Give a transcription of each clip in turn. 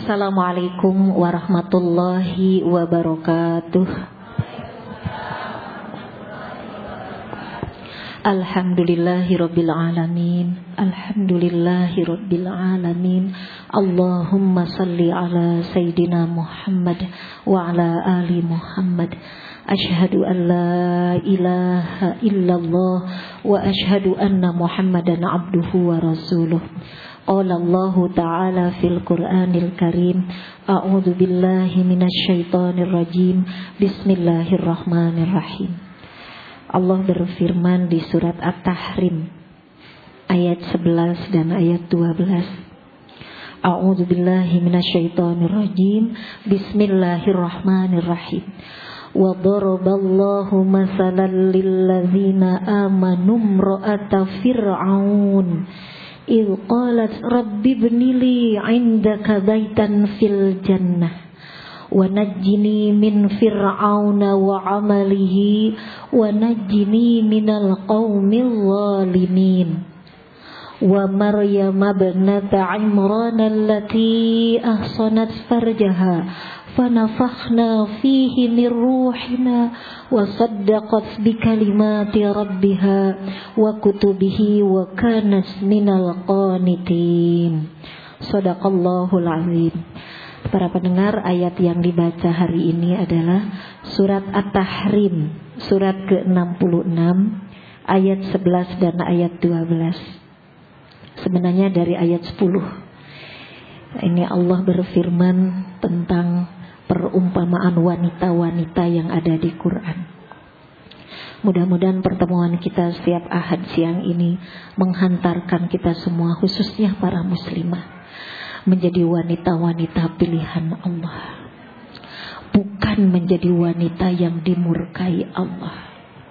Assalamualaikum warahmatullahi wabarakatuh. Alhamdulillahirabbil alamin. Alhamdulillahirabbil alamin. Allahumma salli ala sayyidina Muhammad wa ala ali Muhammad. Asyhadu an la ilaha illallah wa asyhadu anna Muhammadan abduhu wa rasuluh. Qala Allah Ta'ala fil Qur'anil Karim, a'udzu billahi minasy syaithanir rajim. Bismillahirrahmanirrahim. Allah berfirman di surat At-Tahrim ayat 11 dan ayat 12. A'udzu billahi minasy syaithanir rajim. Bismillahirrahmanirrahim. Wa daraballahu masalan lil ladzina amanu imra'ata fir'aun idh qalat rabbi ibnili 'indaka baitan fil jannah wa najjini min fir'auna wa 'amalihi wa najjini minal qaumil zalimin. Wa Maryam ibnata Imran allati ahsanat farjaha fanafakhna fihi min ruhina wa saddaqat bikalimati rabbiha wa kutubihi wa kanat minal qanitin. Shadaqallahul azim. Para pendengar, ayat yang dibaca hari ini adalah surat At-Tahrim, surat ke-66, ayat 11 dan ayat 12. Sebenarnya dari ayat 10. Ini Allah berfirman tentang perumpamaan wanita-wanita yang ada di Quran. Mudah-mudahan pertemuan kita setiap Ahad siang ini menghantarkan kita semua, khususnya para muslimah, menjadi wanita-wanita pilihan Allah, bukan menjadi wanita yang dimurkai Allah.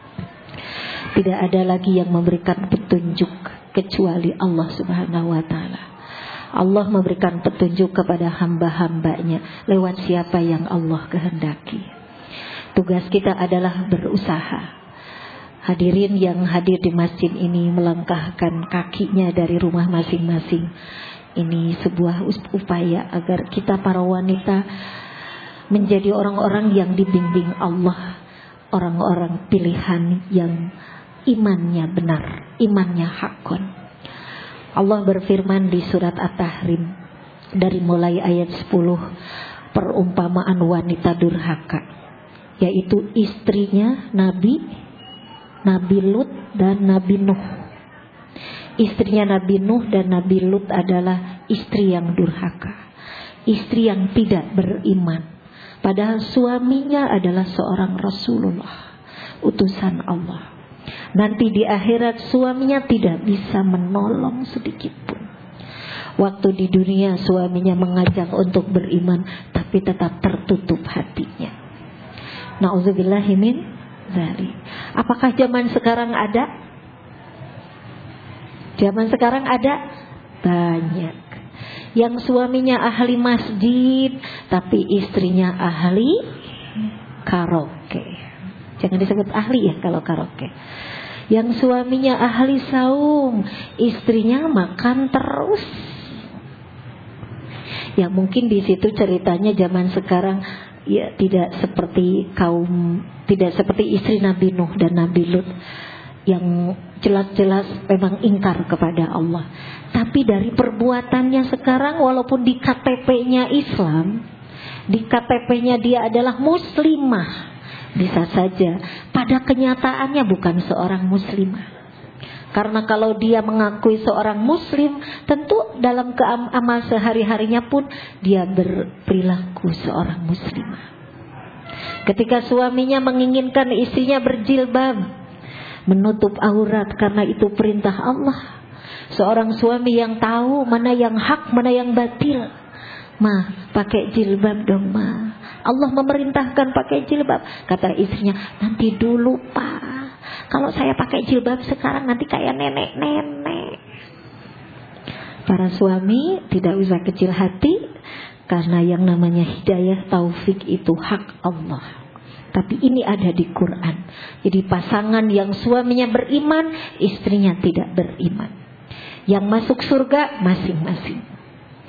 Tidak ada lagi yang memberikan petunjuk kecuali Allah Subhanahu wa ta'ala. Allah memberikan petunjuk kepada hamba-hambanya lewat siapa yang Allah kehendaki. Tugas kita adalah berusaha. Hadirin yang hadir di masjid ini melangkahkan kakinya dari rumah masing-masing. Ini sebuah upaya agar kita para wanita menjadi orang-orang yang dibimbing Allah, orang-orang pilihan yang imannya benar, imannya hakon. Allah berfirman di surat At-Tahrim dari mulai ayat 10, perumpamaan wanita durhaka, yaitu istrinya Nabi Lut dan Nabi Nuh. Istrinya Nabi Nuh dan Nabi Lut adalah istri yang durhaka, istri yang tidak beriman, padahal suaminya adalah seorang Rasulullah, utusan Allah. Nanti di akhirat suaminya tidak bisa menolong sedikit pun. Waktu di dunia suaminya mengajak untuk beriman, tapi tetap tertutup hatinya. Nauzubillahi min dzalik. Apakah zaman sekarang ada? Zaman sekarang ada banyak yang suaminya ahli masjid, tapi istrinya ahli karaoke. Jangan disebut ahli ya kalau karaoke. Yang suaminya ahli saum, istrinya makan terus. Ya mungkin di situ ceritanya zaman sekarang ya tidak seperti istri Nabi Nuh dan Nabi Lut yang jelas-jelas memang ingkar kepada Allah. Tapi dari perbuatannya sekarang, walaupun di KTP-nya Islam, di KTP-nya dia adalah muslimah, bisa saja pada kenyataannya bukan seorang muslimah. Karena kalau dia mengakui seorang muslim, tentu dalam amal sehari-harinya pun dia berperilaku seorang muslimah. Ketika suaminya menginginkan istrinya berjilbab, menutup aurat karena itu perintah Allah, seorang suami yang tahu mana yang hak, mana yang batil. Ma, pakai jilbab dong ma, Allah memerintahkan pakai jilbab. Kata istrinya, nanti dulu pak, kalau saya pakai jilbab sekarang nanti kayak nenek-nenek. Para suami tidak usah kecil hati, karena yang namanya hidayah taufik itu hak Allah. Tapi ini ada di Quran. Jadi pasangan yang suaminya beriman, istrinya tidak beriman, yang masuk surga masing-masing.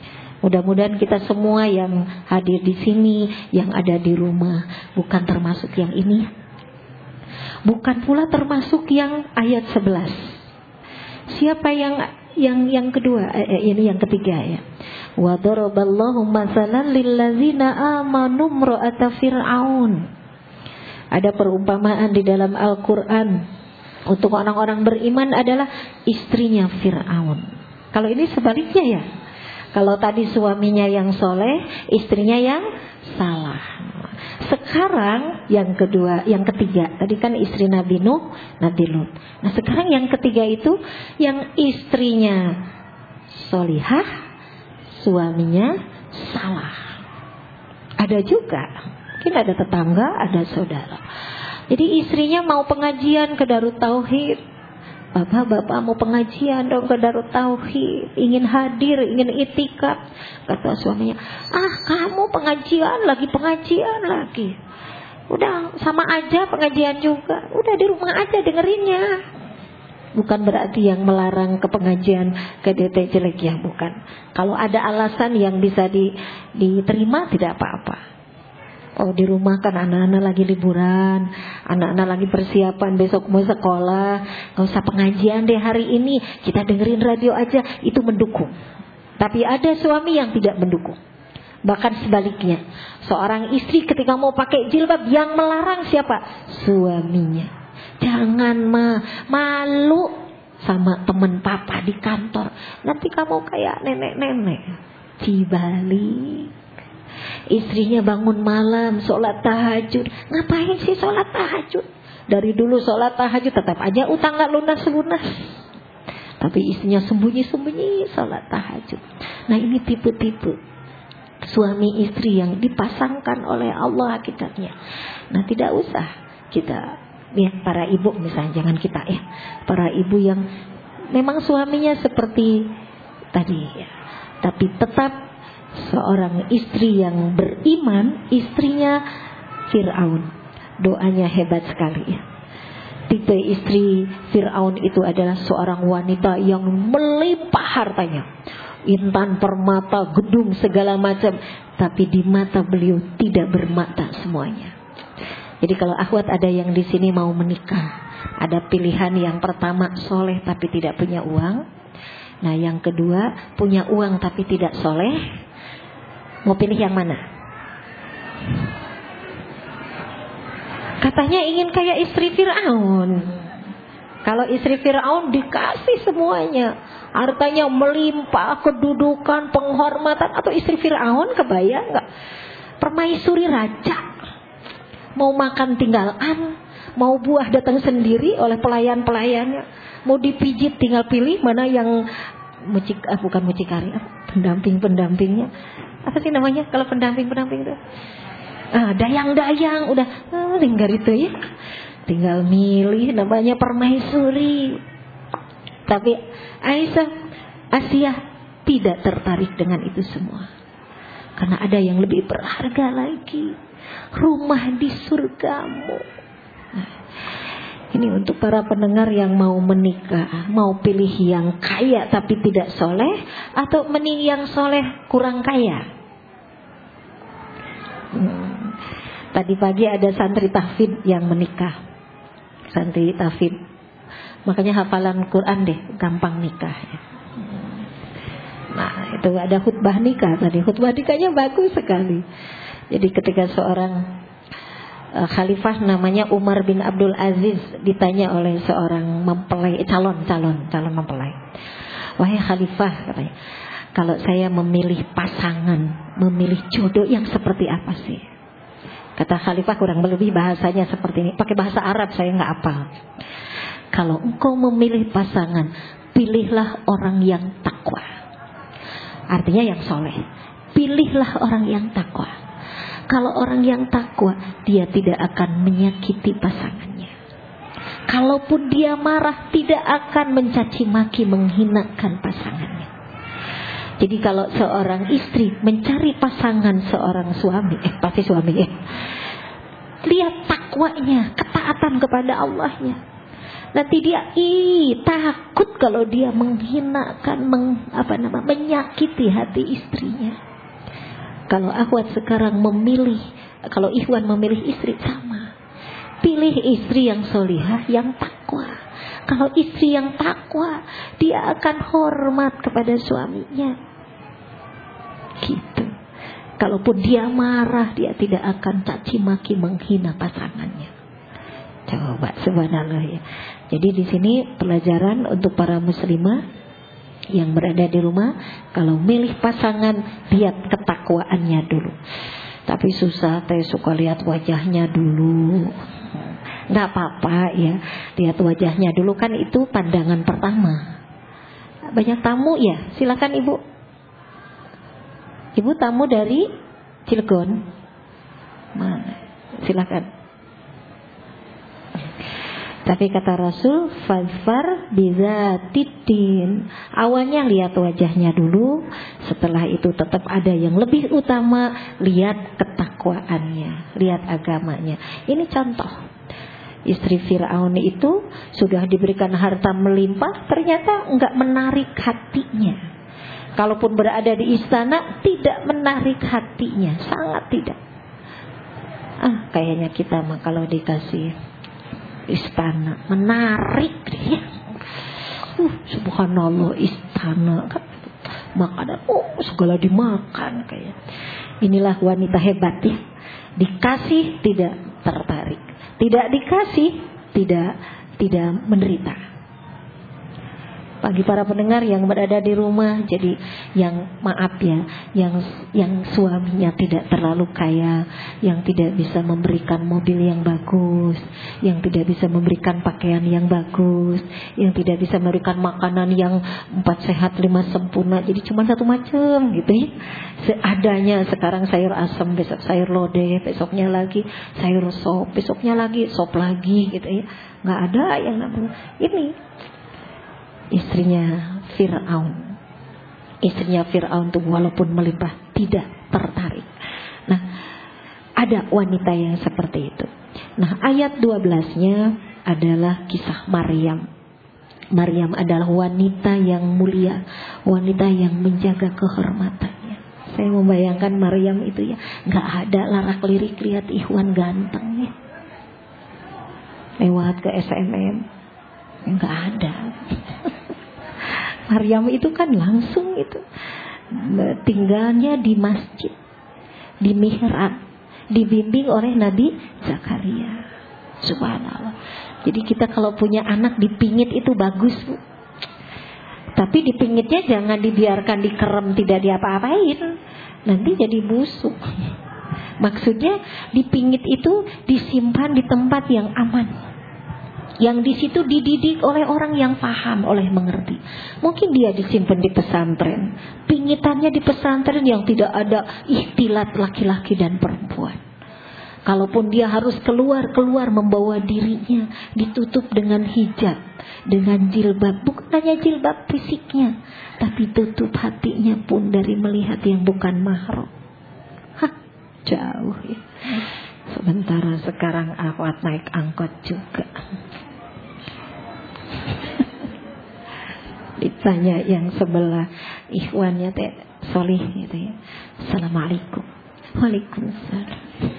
Mudah-mudahan kita semua yang hadir di sini, yang ada di rumah, bukan termasuk yang ini, bukan pula termasuk yang ayat 11. Siapa yang kedua? Ini yang ketiga ya. Wa daraballahu matsalan lillazina amanu imra'ata fir'aun. Ada perumpamaan di dalam Al-Qur'an untuk orang-orang beriman adalah istrinya Fir'aun. Kalau ini sebaliknya ya. Kalau tadi suaminya yang soleh, istrinya yang salah. Sekarang yang kedua, yang ketiga. Tadi kan istri Nabi Nuh, Nabi Lut. Nah sekarang yang ketiga itu yang istrinya solihah, suaminya salah. Ada juga. Mungkin ada tetangga, ada saudara. Jadi istrinya mau pengajian ke Darut Tauhid. Bapak mau pengajian dong ke Darut Tauhid, ingin hadir, ingin itikaf. Kata suaminya, kamu pengajian lagi. Udah sama aja pengajian juga. Udah di rumah aja dengerinnya. Bukan berarti yang melarang ke pengajian ke DT jelek ya, bukan. Kalau ada alasan yang bisa diterima tidak apa-apa. Oh di rumah kan anak-anak lagi liburan, anak-anak lagi persiapan besok mau sekolah, gak usah pengajian deh hari ini, kita dengerin radio aja, itu mendukung. Tapi ada suami yang tidak mendukung. Bahkan sebaliknya, seorang istri ketika mau pakai jilbab yang melarang siapa? Suaminya. Jangan malu sama teman papa di kantor, nanti kamu kayak nenek-nenek. Dibalik. Istrinya bangun malam, sholat tahajud. Ngapain sih sholat tahajud? Dari dulu sholat tahajud tetap aja utang gak lunas-lunas. Tapi istrinya sembunyi-sembunyi sholat tahajud. Nah ini tipe-tipe suami istri yang dipasangkan oleh Allah hakikatnya. Nah tidak usah kita, ya para ibu misalnya, jangan kita ya, para ibu yang memang suaminya seperti tadi ya, tapi tetap seorang istri yang beriman, istrinya Fir'aun. Doanya hebat sekali ya. Tipe istri Fir'aun itu adalah seorang wanita yang melimpah hartanya, intan, permata, gedung, segala macam. Tapi di mata beliau tidak bermata semuanya. Jadi kalau akhwat ada yang di sini mau menikah, ada pilihan yang pertama soleh tapi tidak punya uang. Nah yang kedua punya uang tapi tidak soleh. Mau pilih yang mana? Katanya ingin kayak istri Fir'aun. Kalau istri Fir'aun dikasih semuanya, hartanya melimpah, kedudukan, penghormatan. Atau istri Fir'aun, kebayang gak? Permaisuri raja, mau makan tinggal mau buah datang sendiri oleh pelayan-pelayannya, mau dipijit tinggal pilih mana yang bukan mucikari, pendamping-pendampingnya. Apa sih namanya kalau pendamping itu? Dayang-dayang, udah tinggal itu ya. Tinggal milih, namanya permaisuri. Tapi Asia tidak tertarik dengan itu semua. Karena ada yang lebih berharga lagi. Rumah di surgamu. Nah, ini untuk para pendengar yang mau menikah, mau pilih yang kaya tapi tidak soleh, atau mending yang soleh kurang kaya. Tadi pagi ada santri tahfidz yang menikah. Santri tahfidz, makanya hafalan Quran deh, gampang nikah ya. Nah itu ada khutbah nikah tadi. Khutbah nikahnya bagus sekali. Jadi ketika seorang khalifah namanya Umar bin Abdul Aziz ditanya oleh seorang mempelai, calon mempelai, wahai khalifah katanya, kalau saya memilih pasangan, memilih jodoh yang seperti apa sih? Kata khalifah kurang lebih bahasanya seperti ini, pakai bahasa Arab saya nggak hafal. Kalau engkau memilih pasangan, pilihlah orang yang takwa. Artinya yang soleh. Pilihlah orang yang takwa. Kalau orang yang takwa, dia tidak akan menyakiti pasangannya. Kalaupun dia marah, tidak akan mencaci maki, menghinakan pasangannya. Jadi kalau seorang istri mencari pasangan seorang suami, pasti suami ya, lihat takwanya, ketaatan kepada Allahnya. Nanti dia takut kalau dia menghinakan, menyakiti hati istrinya. Kalau akhwat sekarang kalau ikhwan memilih istri sama, pilih istri yang solihah, yang takwa. Kalau istri yang takwa, dia akan hormat kepada suaminya. Gitu. Kalaupun dia marah, dia tidak akan caci maki menghina pasangannya. Coba, subhanallah ya. Jadi di sini pelajaran untuk para muslimah yang berada di rumah, kalau milih pasangan, lihat ketakwaannya dulu. Tapi susah, saya suka lihat wajahnya dulu. Nggak apa-apa ya, lihat wajahnya dulu, kan itu pandangan pertama. Banyak tamu ya, silakan ibu. Ibu tamu dari Cilegon. Mana? Silakan. Tapi kata Rasul, fadfar bizatiddin. Awalnya lihat wajahnya dulu, setelah itu tetap ada yang lebih utama, lihat ketakwaannya, lihat agamanya. Ini contoh. Istri Fir'aun itu sudah diberikan harta melimpah, ternyata enggak menarik hatinya. Kalaupun berada di istana, tidak menarik hatinya, sangat tidak. Kayaknya kita mah kalau dikasih istana menarik dia. Subhanallah, istana kan makanan segala dimakan kayak. Inilah wanita hebat ya. Dikasih tidak tertarik, tidak dikasih tidak menderita. Bagi para pendengar yang berada di rumah, jadi yang maaf ya, yang suaminya tidak terlalu kaya, yang tidak bisa memberikan mobil yang bagus, yang tidak bisa memberikan pakaian yang bagus, yang tidak bisa memberikan makanan yang 4 sehat 5 sempurna, jadi cuma satu macam gitu ya. Seadanya, sekarang sayur asam, besok sayur lodeh, besoknya lagi sayur sop, besoknya lagi sop lagi gitu ya. Nggak ada yang namanya ini. Istrinya Fir'aun tuh walaupun melimpah tidak tertarik. Nah, ada wanita yang seperti itu. Nah, ayat 12-nya adalah kisah Maryam. Maryam adalah wanita yang mulia, wanita yang menjaga kehormatannya. Saya membayangkan Maryam itu ya, nggak ada larak-lirik lihat Ikhwan ganteng ya, lewat ke SMM, nggak ada. Maryam itu kan langsung itu tinggalnya di masjid, di mihrab, dibimbing oleh Nabi Zakaria. Subhanallah. Jadi kita kalau punya anak dipingit itu bagus, Bu. Tapi dipingitnya jangan dibiarkan dikerem, tidak diapa-apain, nanti jadi busuk. Maksudnya dipingit itu disimpan di tempat yang aman, yang di situ dididik oleh orang yang paham, oleh mengerti. Mungkin dia disimpan di pesantren, pingitannya di pesantren yang tidak ada ikhtilat laki-laki dan perempuan. Kalaupun dia harus keluar membawa dirinya ditutup dengan hijab, dengan jilbab, bukan hanya jilbab fisiknya, tapi tutup hatinya pun dari melihat yang bukan mahram. Jauh ya. Sementara sekarang akhwat naik angkot juga. Ditanya yang sebelah, ikhwannya teh solih gitu ya. Assalamualaikum. Waalaikumsalam.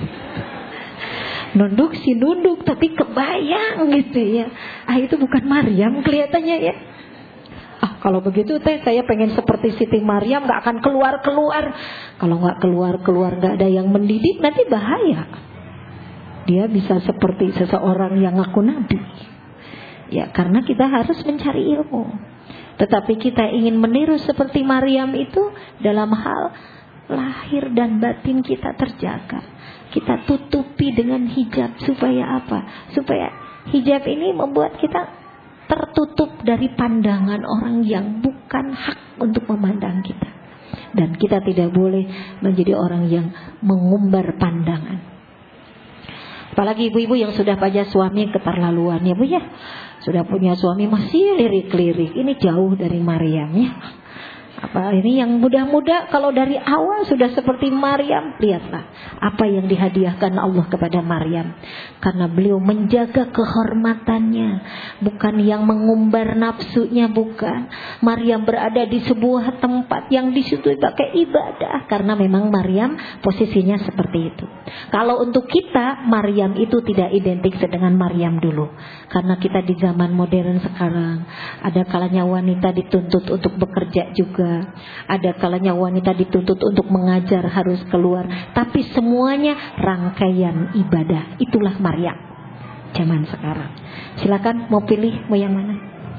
Nunduk sih nunduk, tapi kebayang gitu ya. Itu bukan Maryam kelihatannya ya. Kalau begitu teh saya pengen seperti Siti Maryam, gak akan keluar. Kalau gak keluar gak ada yang mendidik, nanti bahaya. Dia bisa seperti seseorang yang ngaku nabi. Ya, karena kita harus mencari ilmu. Tetapi kita ingin meniru seperti Maryam itu, dalam hal lahir dan batin kita terjaga. Kita tutupi dengan hijab. Supaya apa? Supaya hijab ini membuat kita tertutup dari pandangan orang yang bukan hak untuk memandang kita. Dan kita tidak boleh menjadi orang yang mengumbar pandangan. Apalagi ibu-ibu yang sudah punya suami keterlaluan ya Bu ya. Sudah punya suami masih lirik-lirik. Ini jauh dari Maryam ya. Apa ini yang muda-muda kalau dari awal sudah seperti Maryam, lihatlah apa yang dihadiahkan Allah kepada Maryam. Karena beliau menjaga kehormatannya, bukan yang mengumbar nafsunya, bukan. Maryam berada di sebuah tempat yang di situ pakai ibadah, karena memang Maryam posisinya seperti itu. Kalau untuk kita, Maryam itu tidak identik dengan Maryam dulu. Karena kita di zaman modern sekarang, ada kalanya wanita dituntut untuk bekerja juga. Ada kalanya wanita dituntut untuk mengajar, harus keluar. Tapi semuanya rangkaian ibadah. Itulah Maryam zaman sekarang. Silakan mau pilih, mau yang mana?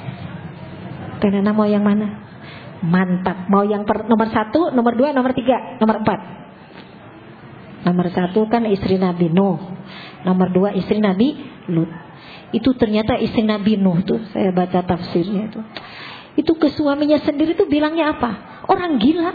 Penana mau yang mana? Mantap. Mau yang nomor 1, nomor 2, nomor 3, nomor 4. Nomor 1 kan istri Nabi Nuh. Nomor 2 istri Nabi Lut. Itu ternyata istri Nabi Nuh tuh, saya baca tafsirnya itu. Itu ke suaminya sendiri tuh bilangnya apa? Orang gila.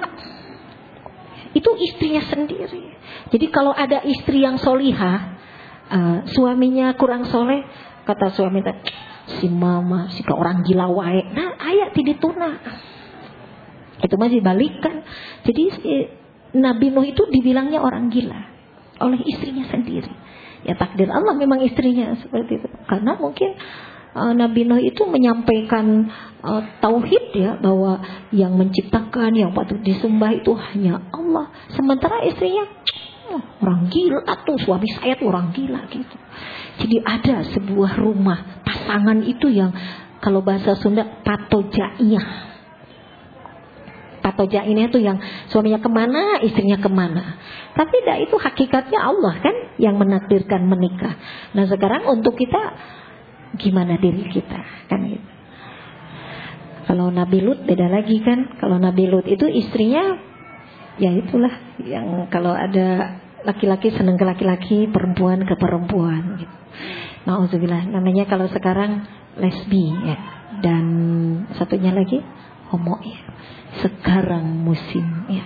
Itu istrinya sendiri. Jadi kalau ada istri yang solihah, suaminya kurang soleh, kata suami tadi, si mama si orang gila wae. Nah ayat tidak tuna. Itu masih balikan. Jadi Nabi Nuh itu dibilangnya orang gila oleh istrinya sendiri. Ya takdir Allah memang istrinya seperti itu. Karena mungkin Nabi Nuh itu menyampaikan tauhid ya, bahwa yang menciptakan, yang patut disembah itu hanya Allah. Sementara istrinya orang gila tuh, suami saya tuh orang gila gitu. Jadi ada sebuah rumah pasangan itu yang kalau bahasa Sunda patojaiyah. Patojaiyah itu yang suaminya kemana, istrinya kemana. Tapi itu hakikatnya Allah kan yang menakdirkan menikah. Nah sekarang untuk kita, gimana diri kita kan gitu. Kalau Nabi Lut beda lagi kan. Kalau Nabi Lut itu istrinya ya itulah yang kalau ada laki-laki senang ke laki-laki, perempuan ke perempuan gitu. Nauzubillah, namanya kalau sekarang lesbi ya. Dan satunya lagi homo ya. Sekarang musim ya.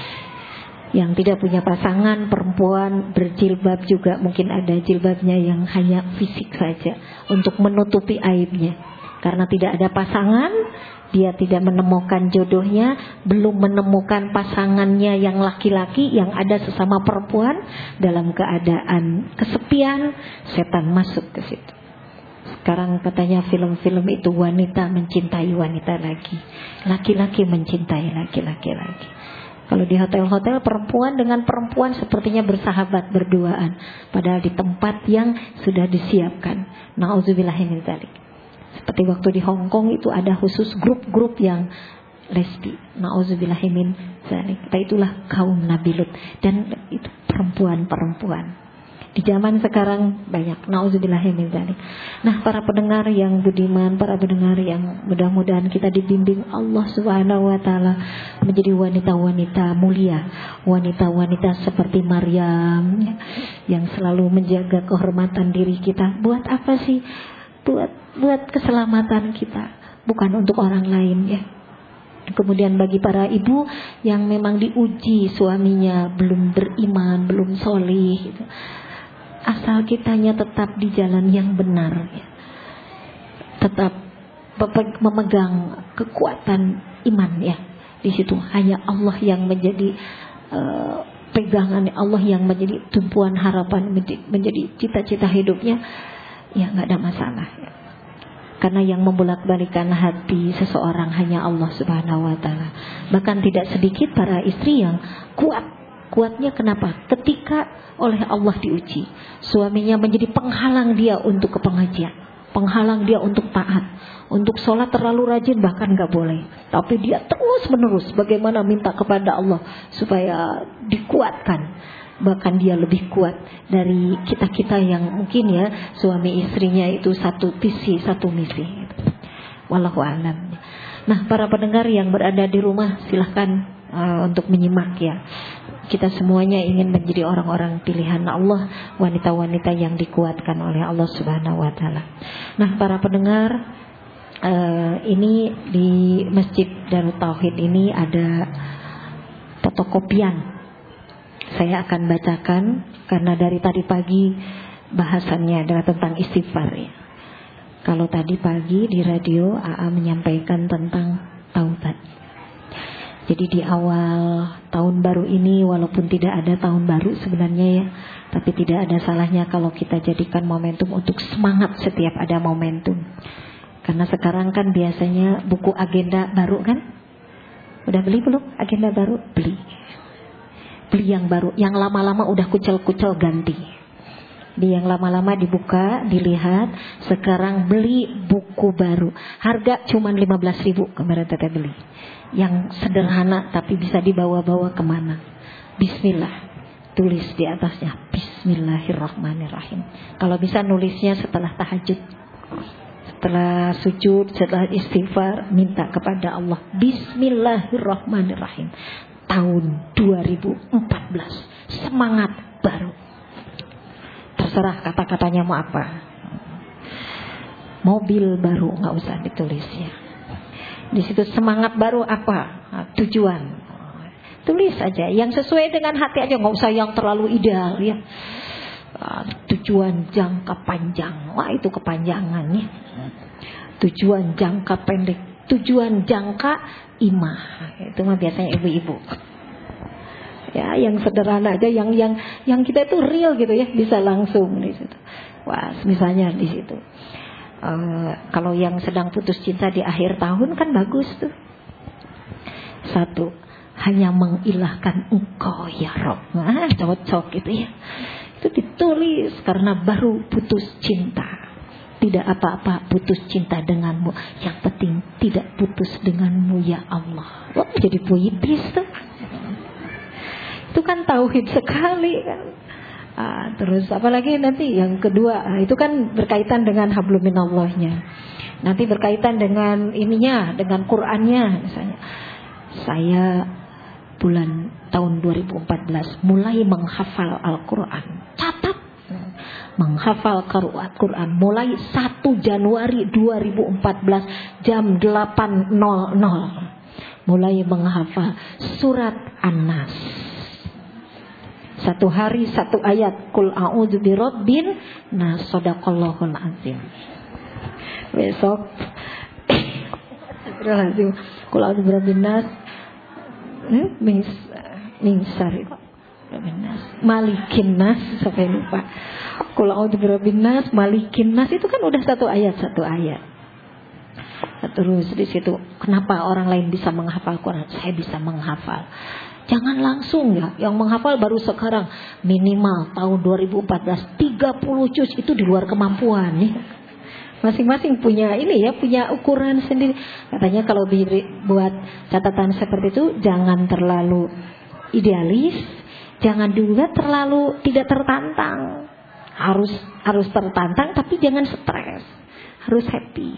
Yang tidak punya pasangan, perempuan berjilbab juga mungkin ada jilbabnya yang hanya fisik saja untuk menutupi aibnya. Karena tidak ada pasangan, dia tidak menemukan jodohnya, belum menemukan pasangannya yang laki-laki, yang ada sesama perempuan. Dalam keadaan kesepian, setan masuk ke situ. Sekarang katanya film-film itu wanita mencintai wanita lagi, laki-laki mencintai laki-laki lagi. Kalau di hotel-hotel perempuan dengan perempuan sepertinya bersahabat berduaan, padahal di tempat yang sudah disiapkan. Nauzubillahi min dzalik. Seperti waktu di Hong Kong itu ada khusus grup-grup yang lesbi. Nauzubillahi min dzalik. Itulah kaum Nabi Lut dan itu perempuan-perempuan. Di zaman sekarang banyak. Nauzubillahi min dzalik. Nah, para pendengar yang budiman, para pendengar yang mudah-mudahan kita dibimbing Allah Subhanahu wa taala menjadi wanita-wanita mulia, wanita-wanita seperti Maryam yang selalu menjaga kehormatan diri kita. Buat apa sih? Buat keselamatan kita, bukan untuk orang lain ya. Kemudian bagi para ibu yang memang diuji suaminya belum beriman, belum solih gitu. Asal kitanya tetap di jalan yang benar ya. Tetap memegang kekuatan iman ya. Di situ hanya Allah yang menjadi pegangan, Allah yang menjadi tumpuan harapan, menjadi cita-cita hidupnya. Ya nggak ada masalah ya. Karena yang membolak-balikan hati seseorang hanya Allah Subhanahu wa taala. Bahkan tidak sedikit para istri yang kuat. Kuatnya kenapa? Ketika oleh Allah diuji, suaminya menjadi penghalang dia untuk ke pengajian, penghalang dia untuk taat, untuk sholat terlalu rajin bahkan gak boleh. Tapi dia terus menerus bagaimana minta kepada Allah supaya dikuatkan. Bahkan dia lebih kuat dari kita-kita yang mungkin ya suami istrinya itu satu visi, satu misi. Wallahu a'lam. Nah, para pendengar yang berada di rumah silahkan untuk menyimak ya. Kita semuanya ingin menjadi orang-orang pilihan Allah, wanita-wanita yang dikuatkan oleh Allah Subhanahu wa taala. Nah, para pendengar, ini di Masjid Darut Tauhid ini ada fotokopian. Saya akan bacakan karena dari tadi pagi bahasannya adalah tentang istighfar ya. Kalau tadi pagi di radio AA menyampaikan tentang taubat. Jadi di awal tahun baru ini, walaupun tidak ada tahun baru sebenarnya ya, tapi tidak ada salahnya kalau kita jadikan momentum untuk semangat setiap ada momentum. Karena sekarang kan biasanya buku agenda baru kan? Udah beli belum agenda baru? Beli. Beli yang baru, yang lama-lama udah kucel-kucel ganti. Di yang lama-lama dibuka, dilihat. Sekarang beli buku baru. Harga cuma 15.000 kemarin Teteh beli. Yang sederhana tapi bisa dibawa-bawa kemana. Bismillah. Tulis di atasnya Bismillahirrahmanirrahim. Kalau bisa nulisnya setelah tahajud, setelah sujud, setelah istighfar, minta kepada Allah Bismillahirrahmanirrahim. Tahun 2014, semangat baru. Terserah kata-katanya mau apa. Mobil baru nggak usah ditulis ya. Di situ semangat baru apa? Tujuan. Tulis aja yang sesuai dengan hati aja, nggak usah yang terlalu ideal ya. Tujuan jangka panjang, wah itu kepanjangannya. Tujuan jangka pendek, tujuan jangka imah, itu mah biasanya ibu-ibu. Ya, yang sederhana aja, yang kita itu real gitu ya, bisa langsung di situ. Wah, misalnya di situ. Kalau yang sedang putus cinta di akhir tahun kan bagus tuh. 1, hanya mengilahkan engkau ya Rob. Nah, cocok gitu ya. Itu ditulis karena baru putus cinta. Tidak apa-apa putus cinta denganmu, yang penting tidak putus denganmu ya Allah. Wah, jadi puitis tuh. Itu kan tauhid sekali kan. Terus apalagi nanti yang kedua, itu kan berkaitan dengan hablum minallahnya. Nanti berkaitan dengan ininya, dengan Qur'annya misalnya. Saya bulan tahun 2014 mulai menghafal Al-Qur'an. Catat. Menghafal Quran mulai 1 Januari 2014 jam 8.00. Mulai menghafal surat An-Nas. 1 hari 1 ayat. Qul a'udzu birabbin nas, shadaqallahul azim. Besok Qul a'udzu birabbin nas minsari malikin nas, sampai lupa. Qul a'udzu birabbin nas, malikin nas, itu kan udah 1 ayat. Terus di situ, kenapa orang lain bisa menghafal Quran, saya bisa menghafal. Jangan langsung ya, yang menghafal baru sekarang. Minimal tahun 2014 30 juz, itu di luar kemampuan nih. Masing-masing punya ini ya, punya ukuran sendiri. Katanya kalau buat catatan seperti itu jangan terlalu idealis, jangan juga terlalu tidak tertantang. Harus tertantang tapi jangan stres. Harus happy.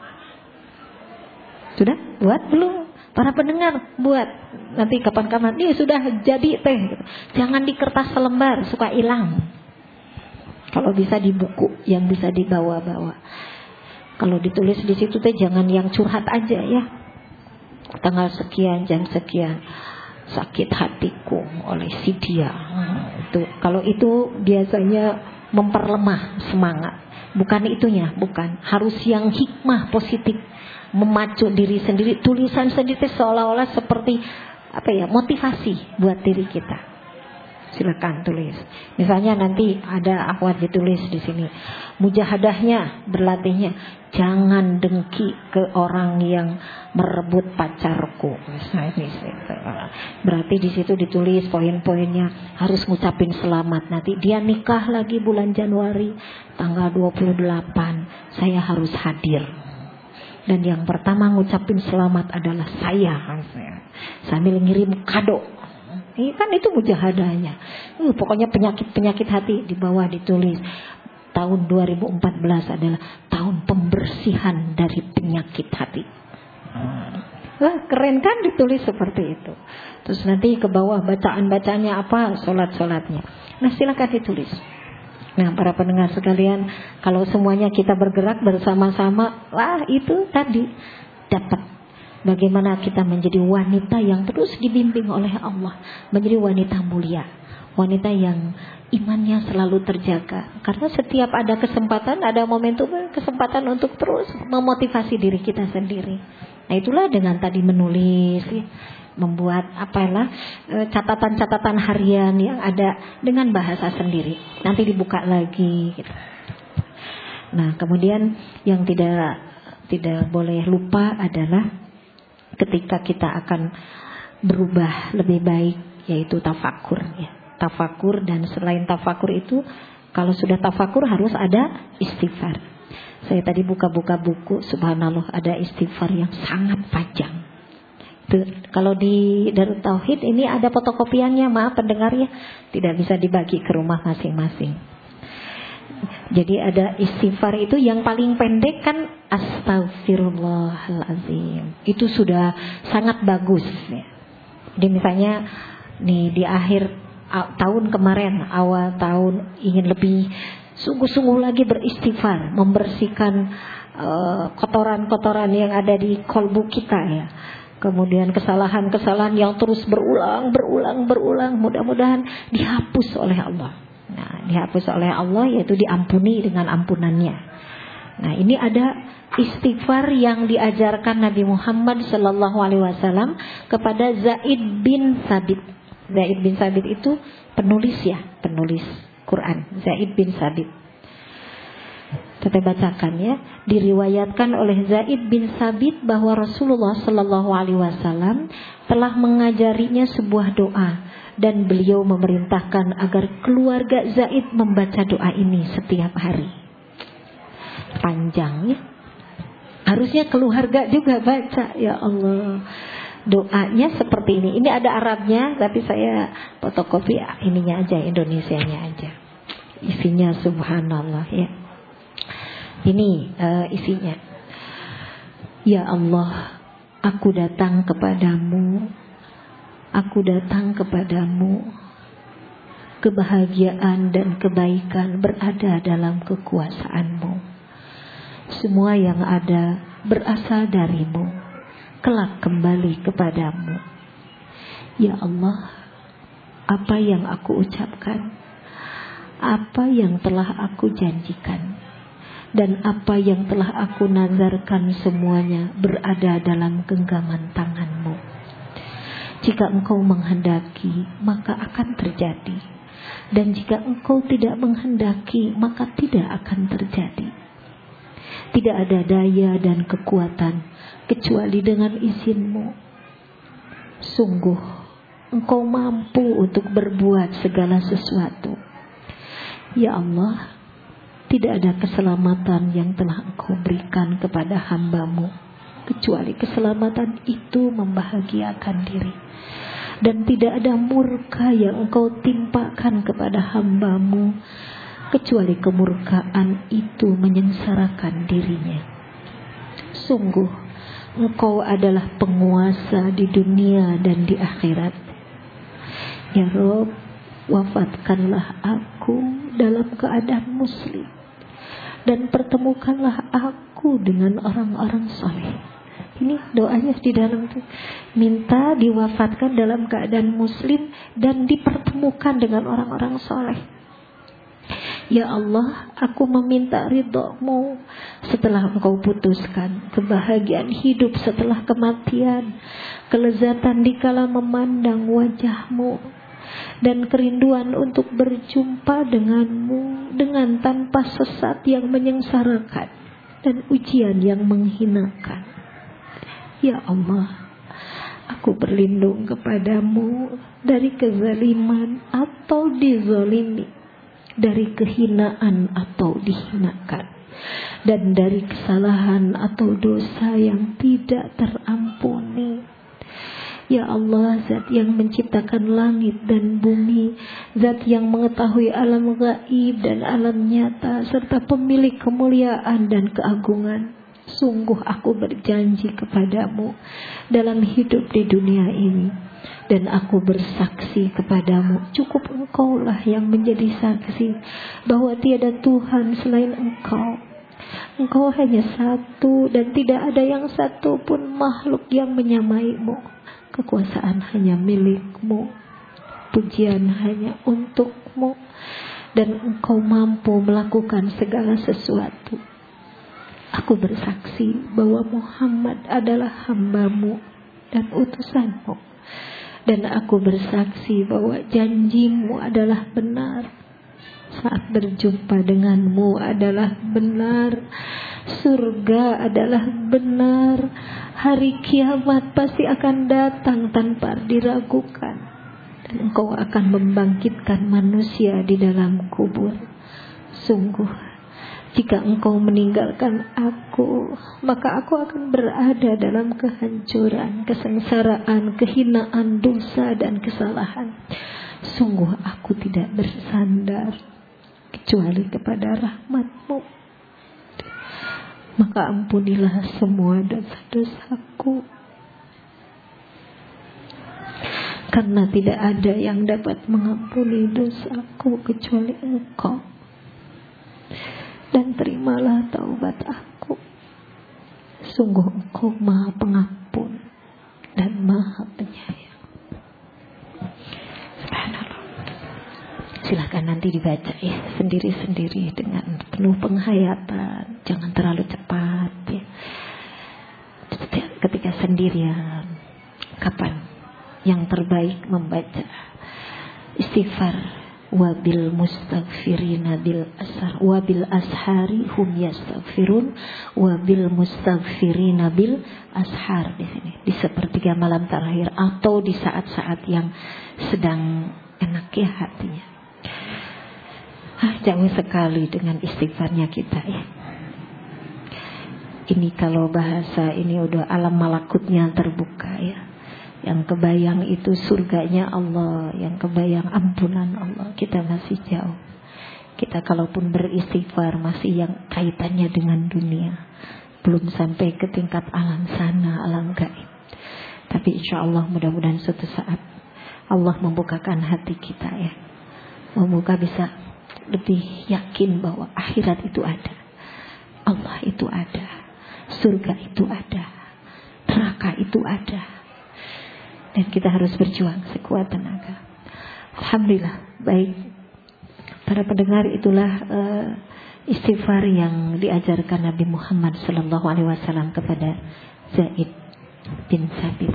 Sudah buat belum? Para pendengar buat. Nanti kapan-kapan ini sudah jadi teh. Jangan di kertas selembar, suka hilang. Kalau bisa di buku yang bisa dibawa-bawa. Kalau ditulis di situ teh jangan yang curhat aja ya. Tanggal sekian, jam sekian, sakit hatiku oleh si dia. Itu kalau itu biasanya memperlemah semangat. Bukan itunya, bukan. Harus yang hikmah positif, memacu diri sendiri. Tulisan sendiri seolah-olah seperti apa ya, motivasi buat diri kita. Silakan tulis. Misalnya nanti ada akhwat ditulis di sini, mujahadahnya, berlatihnya, jangan dengki ke orang yang merebut pacarku. Berarti di situ ditulis poin-poinnya, harus ngucapin selamat. Nanti dia nikah lagi bulan Januari tanggal 28, saya harus hadir. Dan yang pertama ngucapin selamat adalah saya. Sambil ngirim kado. Ini kan itu mujahadahnya. Pokoknya penyakit-penyakit hati di bawah ditulis. Tahun 2014 adalah tahun pembersihan dari penyakit hati. Wah, keren kan ditulis seperti itu. Terus nanti ke bawah bacaan-bacaannya apa, sholat-sholatnya. Nah, silakan ditulis. Nah, para pendengar sekalian, kalau semuanya kita bergerak bersama-sama, wah itu tadi dapat. Bagaimana kita menjadi wanita yang terus dibimbing oleh Allah, menjadi wanita mulia, wanita yang imannya selalu terjaga. Karena setiap ada kesempatan, ada momentum, kesempatan untuk terus memotivasi diri kita sendiri. Nah, itulah dengan tadi menulis, membuat catatan-catatan harian yang ada dengan bahasa sendiri. Nanti dibuka lagi gitu. Nah, kemudian yang tidak boleh lupa adalah ketika kita akan berubah lebih baik, yaitu tafakur ya. Tafakur, dan selain tafakur itu, kalau sudah tafakur harus ada istighfar. Saya tadi buka-buka buku, subhanallah, ada istighfar yang sangat panjang. Itu, kalau di Darut Tauhid ini ada fotokopiannya, maaf pendengarnya, tidak bisa dibagi ke rumah masing-masing. Jadi ada istighfar itu yang paling pendek kan astagfirullahalazim. Itu sudah sangat bagus ya. Jadi misalnya nih di akhir tahun kemarin, awal tahun ingin lebih sungguh-sungguh lagi beristighfar, membersihkan kotoran-kotoran yang ada di kolbu kita ya. Kemudian kesalahan-kesalahan yang terus berulang, mudah-mudahan dihapus oleh Allah. Nah, dihapus oleh Allah, yaitu diampuni dengan ampunannya. Nah, ini ada istighfar yang diajarkan Nabi Muhammad SAW kepada Zaid bin Sabit. Zaid bin Sabit itu penulis Quran, Zaid bin Sabit. Kita bacakan ya. Diriwayatkan oleh Zaid bin Sabit bahwa Rasulullah SAW telah mengajarinya sebuah doa, dan beliau memerintahkan agar keluarga Zaid membaca doa ini setiap hari. Panjang ya. Harusnya keluarga juga baca. Ya Allah, doanya seperti ini. Ini ada Arabnya, tapi saya fotokopi ininya aja, Indonesianya aja. Isinya subhanallah ya. Ini isinya. Ya Allah, aku datang kepadamu. Aku datang kepadamu. Kebahagiaan dan kebaikan berada dalam kekuasaanmu. Semua yang ada berasal darimu, kelak kembali kepadamu. Ya Allah, apa yang aku ucapkan, apa yang telah aku janjikan, dan apa yang telah aku nazarkan, semuanya berada dalam genggaman tanganmu. Jika engkau menghendaki, maka akan terjadi. Dan jika engkau tidak menghendaki, maka tidak akan terjadi. Tidak ada daya dan kekuatan kecuali dengan izin-Mu. Sungguh, engkau mampu untuk berbuat segala sesuatu. Ya Allah, tidak ada keselamatan yang telah engkau berikan kepada hamba-Mu, kecuali keselamatan itu membahagiakan diri. Dan tidak ada murka yang engkau timpakan kepada hamba-Mu, kecuali kemurkaan itu menyengsarakan dirinya. Sungguh, engkau adalah penguasa di dunia dan di akhirat. Ya Rabb, wafatkanlah aku dalam keadaan muslim, dan pertemukanlah aku dengan orang-orang saleh. Ini doanya di dalam itu. Minta diwafatkan dalam keadaan muslim dan dipertemukan dengan orang-orang saleh. Ya Allah, aku meminta ridha-Mu setelah Engkau putuskan, kebahagiaan hidup setelah kematian, kelezatan dikala memandang wajah-Mu, dan kerinduan untuk berjumpa dengan-Mu dengan tanpa sesat yang menyengsarakan dan ujian yang menghinakan. Ya Allah, aku berlindung kepadamu dari kezaliman atau dizalimi, dari kehinaan atau dihinakan, dan dari kesalahan atau dosa yang tidak terampuni. Ya Allah, Zat yang menciptakan langit dan bumi, Zat yang mengetahui alam gaib dan alam nyata, serta pemilik kemuliaan dan keagungan. Sungguh aku berjanji kepadamu dalam hidup di dunia ini, dan aku bersaksi kepadamu, cukup Engkaulah yang menjadi saksi bahwa tiada Tuhan selain Engkau. Engkau hanya satu, dan tidak ada yang satu pun makhluk yang menyamai-Mu. Kekuasaan hanya milik-Mu, pujian hanya untuk-Mu, dan Engkau mampu melakukan segala sesuatu. Aku bersaksi bahwa Muhammad adalah hamba-Mu dan utusan-Mu, Dan aku bersaksi bahwa janjimu adalah benar. Saat berjumpa denganmu adalah benar. Surga adalah benar. Hari kiamat pasti akan datang tanpa diragukan. Dan engkau akan membangkitkan manusia di dalam kubur. Sungguh, jika engkau meninggalkan aku, maka aku akan berada dalam kehancuran, kesengsaraan, kehinaan, dosa dan kesalahan. Sungguh aku tidak bersandar kecuali kepada rahmat-Mu. Maka ampunilah semua dosa-dosaku, karena tidak ada yang dapat mengampuni dosaku kecuali Engkau. Dan terimalah taubat aku. Sungguh Engkau Maha Pengampun dan Maha Penyayang. Subhanallah. Silakan nanti dibaca ya sendiri-sendiri dengan penuh penghayatan. Jangan terlalu cepat ya. Ketika sendirian, kapan yang terbaik membaca istighfar? Wabil mustaghfirina bil ashar, wabil ashari hum yastaghfirun, wabil mustaghfirina bil ashar. Di sini di sepertiga malam terakhir atau di saat-saat yang sedang enak ya hatinya. Jauh sekali dengan istighfarnya kita ya. Ini kalau bahasa ini udah alam malakutnya terbuka ya. Yang kebayang itu surganya Allah, yang kebayang ampunan Allah. Kita masih jauh. Kita kalaupun beristighfar masih yang kaitannya dengan dunia, belum sampai ke tingkat alam sana, alam gaib. Tapi insya Allah mudah-mudahan suatu saat Allah membukakan hati kita ya, membuka bisa lebih yakin bahwa akhirat itu ada, Allah itu ada, surga itu ada, neraka itu ada. Dan kita harus berjuang sekuat tenaga. Alhamdulillah. Baik, para pendengar, itulah istighfar yang diajarkan Nabi Muhammad SAW kepada Zaid bin Sabit.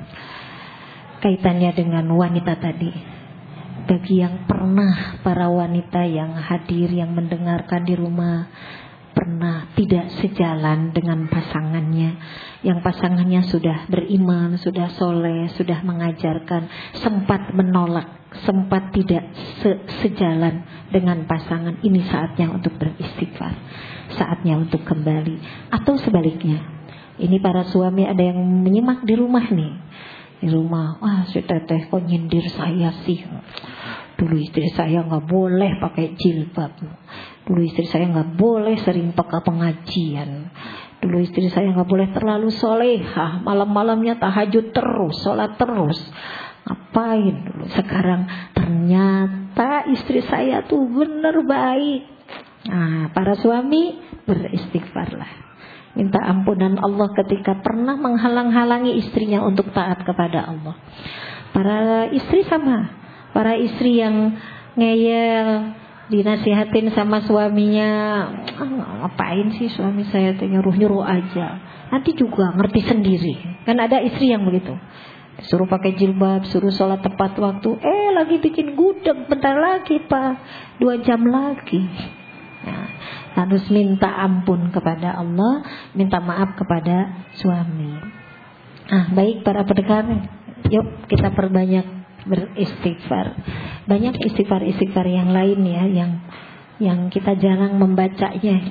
Kaitannya dengan wanita tadi. Bagi yang pernah, para wanita yang hadir, yang mendengarkan di rumah, pernah tidak sejalan dengan pasangannya, yang pasangannya sudah beriman, sudah soleh, sudah mengajarkan, sempat menolak, sempat tidak sejalan dengan pasangan, ini saatnya untuk beristighfar, saatnya untuk kembali. Atau sebaliknya, ini para suami ada yang menyimak di rumah nih, di rumah, wah si teteh kok nyindir saya sih, dulu istri saya gak boleh pakai jilbab, dulu istri saya gak boleh sering pakai pengajian, dulu istri saya gak boleh terlalu solehah, malam-malamnya tahajud terus, sholat terus. Ngapain dulu? Sekarang ternyata istri saya tuh bener baik. Nah, para suami beristighfarlah, minta ampunan Allah ketika pernah menghalang-halangi istrinya untuk taat kepada Allah. Para istri sama, para istri yang ngeyel, dinasihatin sama suaminya, ngapain sih suami saya tuh nyuruh-nyuruh aja, nanti juga ngerti sendiri. Kan ada istri yang begitu, disuruh pakai jilbab, suruh sholat tepat waktu, lagi bikin gudeg, bentar lagi Pak, 2 jam lagi. Nah, harus minta ampun kepada Allah, minta maaf kepada suami. Baik para pendengar, yuk kita perbanyak beristighfar. Banyak istighfar-istighfar yang lain ya, yang kita jarang membacanya.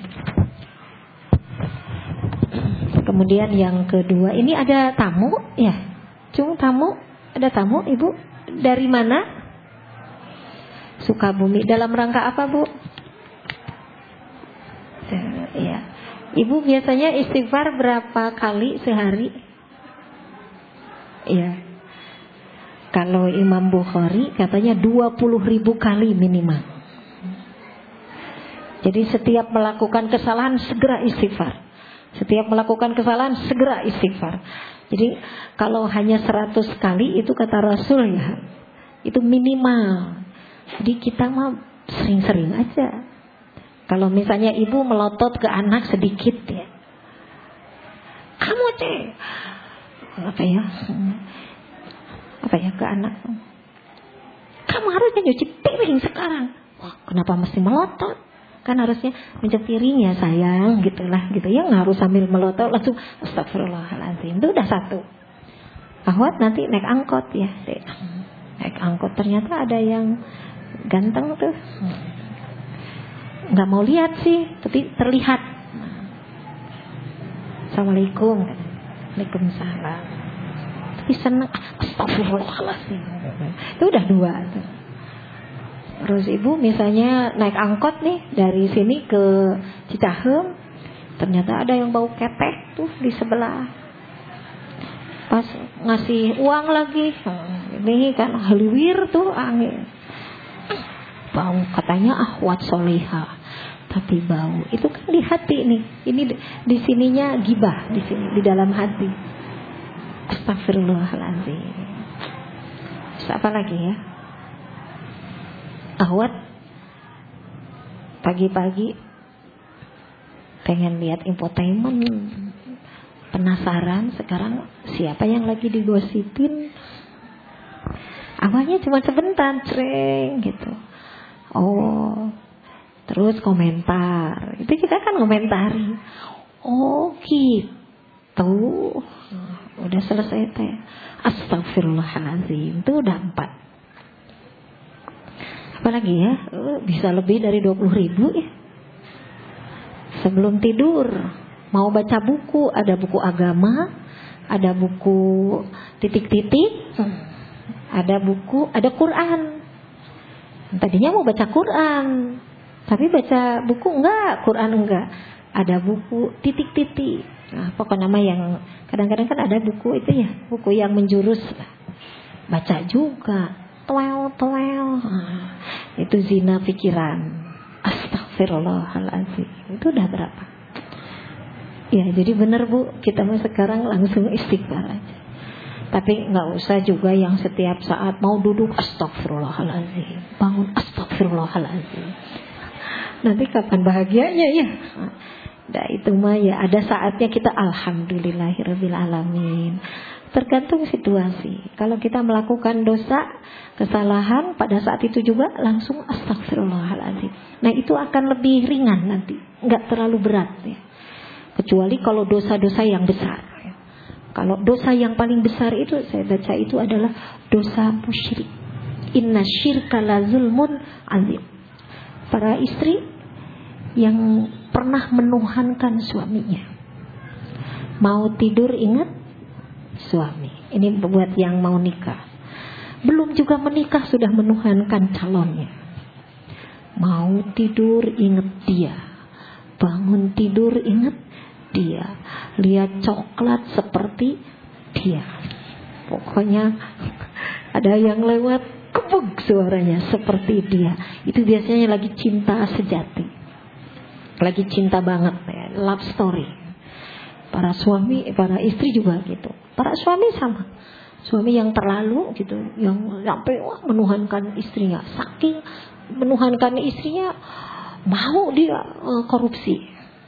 Kemudian yang kedua, ini ada tamu ya, tamu, ada tamu Ibu, dari mana? Sukabumi. Dalam rangka apa Bu? Ya. Ibu biasanya istighfar berapa kali sehari? Ya. Kalau Imam Bukhari katanya 20.000 kali minimal. Jadi setiap melakukan kesalahan segera istighfar. Setiap melakukan kesalahan segera istighfar. Jadi kalau hanya 100 kali itu kata Rasul ya, itu minimal. Jadi kita mah sering-sering aja. Kalau misalnya ibu melotot ke anak sedikit ya, kamu apa ya, ke anak, kamu harusnya nyuci piring sekarang. Wah, kenapa mesti melotot? Kan harusnya mencet piring ya sayang, gitulah gitu ya, nggak harus sambil melotot langsung astagfirullahaladzim. Itu udah satu. Ahwat nanti naik angkot ya, naik angkot ternyata ada yang ganteng tuh, nggak mau lihat sih, tapi terlihat. Assalamualaikum, waalaikumsalam. Tapi senang, astagfirullahaladzim. Itu udah dua tuh. Terus ibu misalnya naik angkot nih dari sini ke Cicahem, ternyata ada yang bau ketek tuh di sebelah. Pas ngasih uang lagi, ini kan haliwir tuh angin. Bau, katanya ahwat solihah, tapi bau. Itu kan di hati nih. Ini di sininya gibah, di sini di dalam hati. Astagfirullahaladzim. Terus apa lagi ya? Ahwat pagi-pagi pengen lihat infotainment, penasaran sekarang siapa yang lagi digosipin. Awalnya cuma sebentar, cereng gitu. Oh, terus komentar. Itu kita kan komentari. Oh gitu. Udah selesai teh. Astagfirullahaladzim. Itu udah 4. Apalagi ya, bisa lebih dari 20.000 ya. Sebelum tidur mau baca buku, ada buku agama, ada buku titik-titik, ada buku, ada Quran. Tadinya mau baca Quran, tapi baca buku enggak, Quran enggak. Ada buku titik-titik. Nah, pokoknya nama yang kadang-kadang kan ada buku itu ya, buku yang menjurus. Baca juga. Toel. Itu zina pikiran. Astagfirullahaladzim. Itu udah berapa? Ya, jadi benar Bu, kita mau sekarang langsung istighfar aja. Tapi nggak usah juga yang setiap saat mau duduk astagfirullahaladzim, bangun astagfirullahaladzim. Nanti kapan bahagianya ya? Nah, itu mah ya ada saatnya kita alhamdulillahirabbil alamin. Tergantung situasi. Kalau kita melakukan dosa, kesalahan, pada saat itu juga langsung astagfirullahaladzim. Nah, itu akan lebih ringan nanti, nggak terlalu berat ya. Kecuali kalau dosa-dosa yang besar. Kalau dosa yang paling besar itu saya baca itu adalah dosa musyrik. Inna syirka la zulmun azim. Para istri yang pernah menuhankan suaminya, mau tidur ingat suami. Ini buat yang mau nikah. Belum juga menikah sudah menuhankan calonnya. Mau tidur ingat dia, bangun tidur ingat dia, lihat coklat seperti dia. Pokoknya ada yang lewat kebug suaranya seperti dia. Itu biasanya lagi cinta sejati, lagi cinta banget ya, love story. Para suami, para istri juga gitu. Para suami sama, suami yang terlalu gitu, yang sampai menuhankan istrinya, saking menuhankan istrinya mau dia korupsi.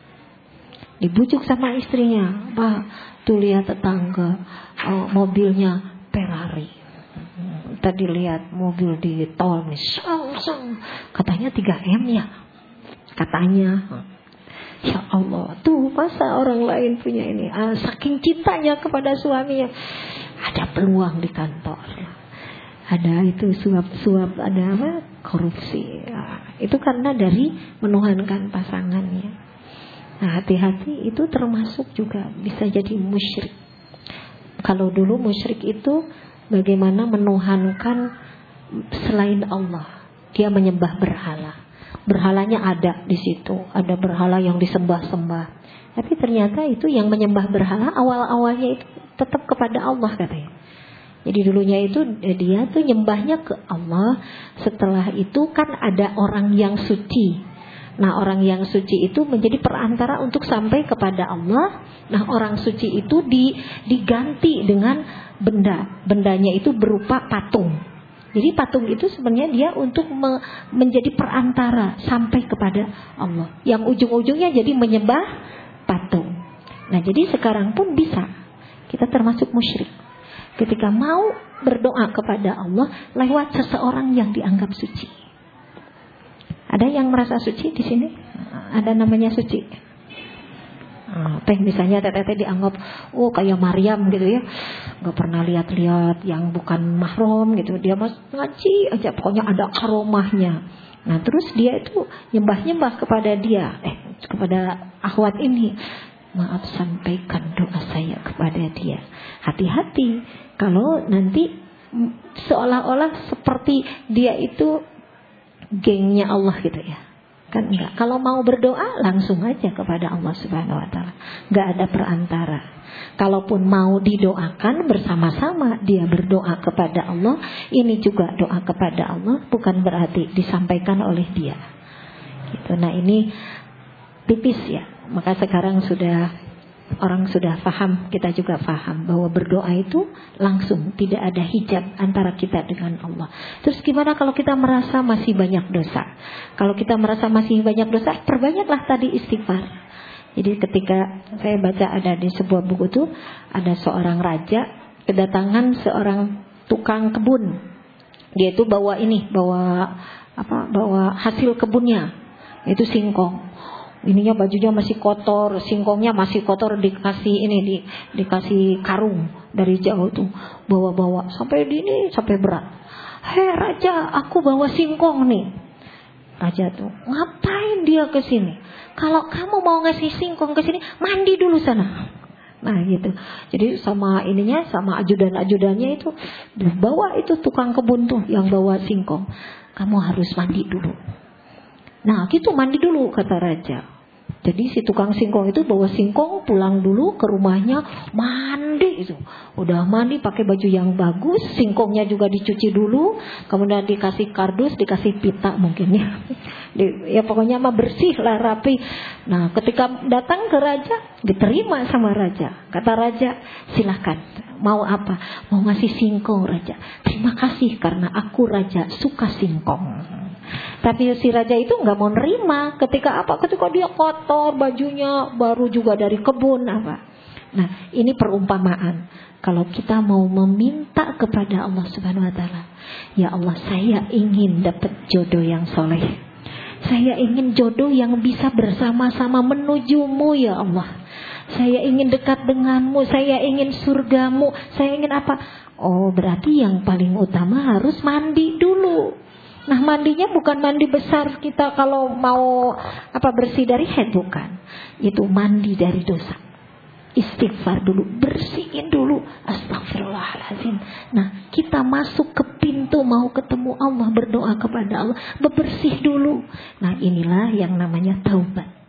Dibujuk sama istrinya, Pak, tuh lihat tetangga mobilnya Ferrari. Tadi lihat mobil di tol nih, katanya 3M ya, katanya. Ya Allah, tuh masa orang lain punya ini. Saking cintanya kepada suaminya, ada peluang di kantor, ada itu suap-suap, ada apa, korupsi. Itu karena dari menuhankan pasangannya. Nah, hati-hati, itu termasuk juga bisa jadi musyrik. Kalau dulu musyrik itu bagaimana menuhankan selain Allah, dia menyembah berhala. Berhalanya ada di situ, ada berhala yang disembah-sembah. Tapi ternyata itu yang menyembah berhala awal-awalnya itu tetap kepada Allah katanya. Jadi dulunya itu dia tuh nyembahnya ke Allah. Setelah itu kan ada orang yang suci. Nah, orang yang suci itu menjadi perantara untuk sampai kepada Allah. Nah, orang suci itu diganti dengan benda. Bendanya itu berupa patung. Jadi patung itu sebenarnya dia untuk menjadi perantara sampai kepada Allah. Yang ujung-ujungnya jadi menyembah patung. Nah, jadi sekarang pun bisa kita termasuk musyrik. Ketika mau berdoa kepada Allah lewat seseorang yang dianggap suci. Ada yang merasa suci di sini? Ada namanya suci? Misalnya teteh dianggap kayak Maryam gitu ya, nggak pernah lihat-lihat yang bukan mahram gitu, dia mas ngaji aja pokoknya ada aromahnya. Nah terus dia itu nyembah kepada dia, kepada akhwat ini, maaf sampaikan doa saya kepada dia. Hati-hati kalau nanti seolah-olah seperti dia itu gengnya Allah gitu ya. Kan enggak. Kalau mau berdoa langsung aja kepada Allah Subhanahu wa taala. Enggak ada perantara. Kalaupun mau didoakan bersama-sama dia berdoa kepada Allah, ini juga doa kepada Allah, bukan berarti disampaikan oleh dia. Gitu. Nah, ini tipis ya. Maka sekarang orang sudah paham, kita juga paham bahwa berdoa itu langsung, tidak ada hijab antara kita dengan Allah. Terus gimana kalau kita merasa masih banyak dosa? Kalau kita merasa masih banyak dosa, perbanyaklah tadi istighfar. Jadi ketika saya baca ada di sebuah buku itu, ada seorang raja kedatangan seorang tukang kebun. Dia itu bawa hasil kebunnya, itu singkong. Ininya bajunya masih kotor, singkongnya masih kotor, dikasih karung dari jauh tuh, bawa sampai berat. Hei raja, aku bawa singkong nih. Raja tuh, ngapain dia ke sini? Kalau kamu mau ngasih singkong ke sini, mandi dulu sana. Nah gitu. Jadi sama ajudan-ajudannya itu bawa itu tukang kebun tuh yang bawa singkong. Kamu harus mandi dulu. Nah gitu, mandi dulu kata raja. Jadi si tukang singkong itu bawa singkong pulang dulu ke rumahnya, mandi itu. Udah mandi pakai baju yang bagus, singkongnya juga dicuci dulu, kemudian dikasih kardus, dikasih pita mungkin ya. Ya pokoknya mah bersih lah, rapi. Nah ketika datang ke raja, diterima sama raja. Kata raja, silakan, mau apa? Mau ngasih singkong raja. Terima kasih karena aku raja suka singkong. Tapi si raja itu nggak mau nerima. Ketika dia kotor, bajunya baru juga dari kebun apa. Nah ini perumpamaan. Kalau kita mau meminta kepada Allah Subhanahu Wa Taala, ya Allah saya ingin dapat jodoh yang soleh. Saya ingin jodoh yang bisa bersama-sama menujumu ya Allah. Saya ingin dekat denganmu, saya ingin surgamu, saya ingin apa? Oh berarti yang paling utama harus mandi dulu. Nah mandinya bukan mandi besar kita kalau mau bersih dari haid, bukan. Itu mandi dari dosa. Istighfar dulu, bersihin dulu. Astagfirullahaladzim. Nah kita masuk ke pintu mau ketemu Allah, berdoa kepada Allah, bersih dulu. Nah inilah yang namanya taubat.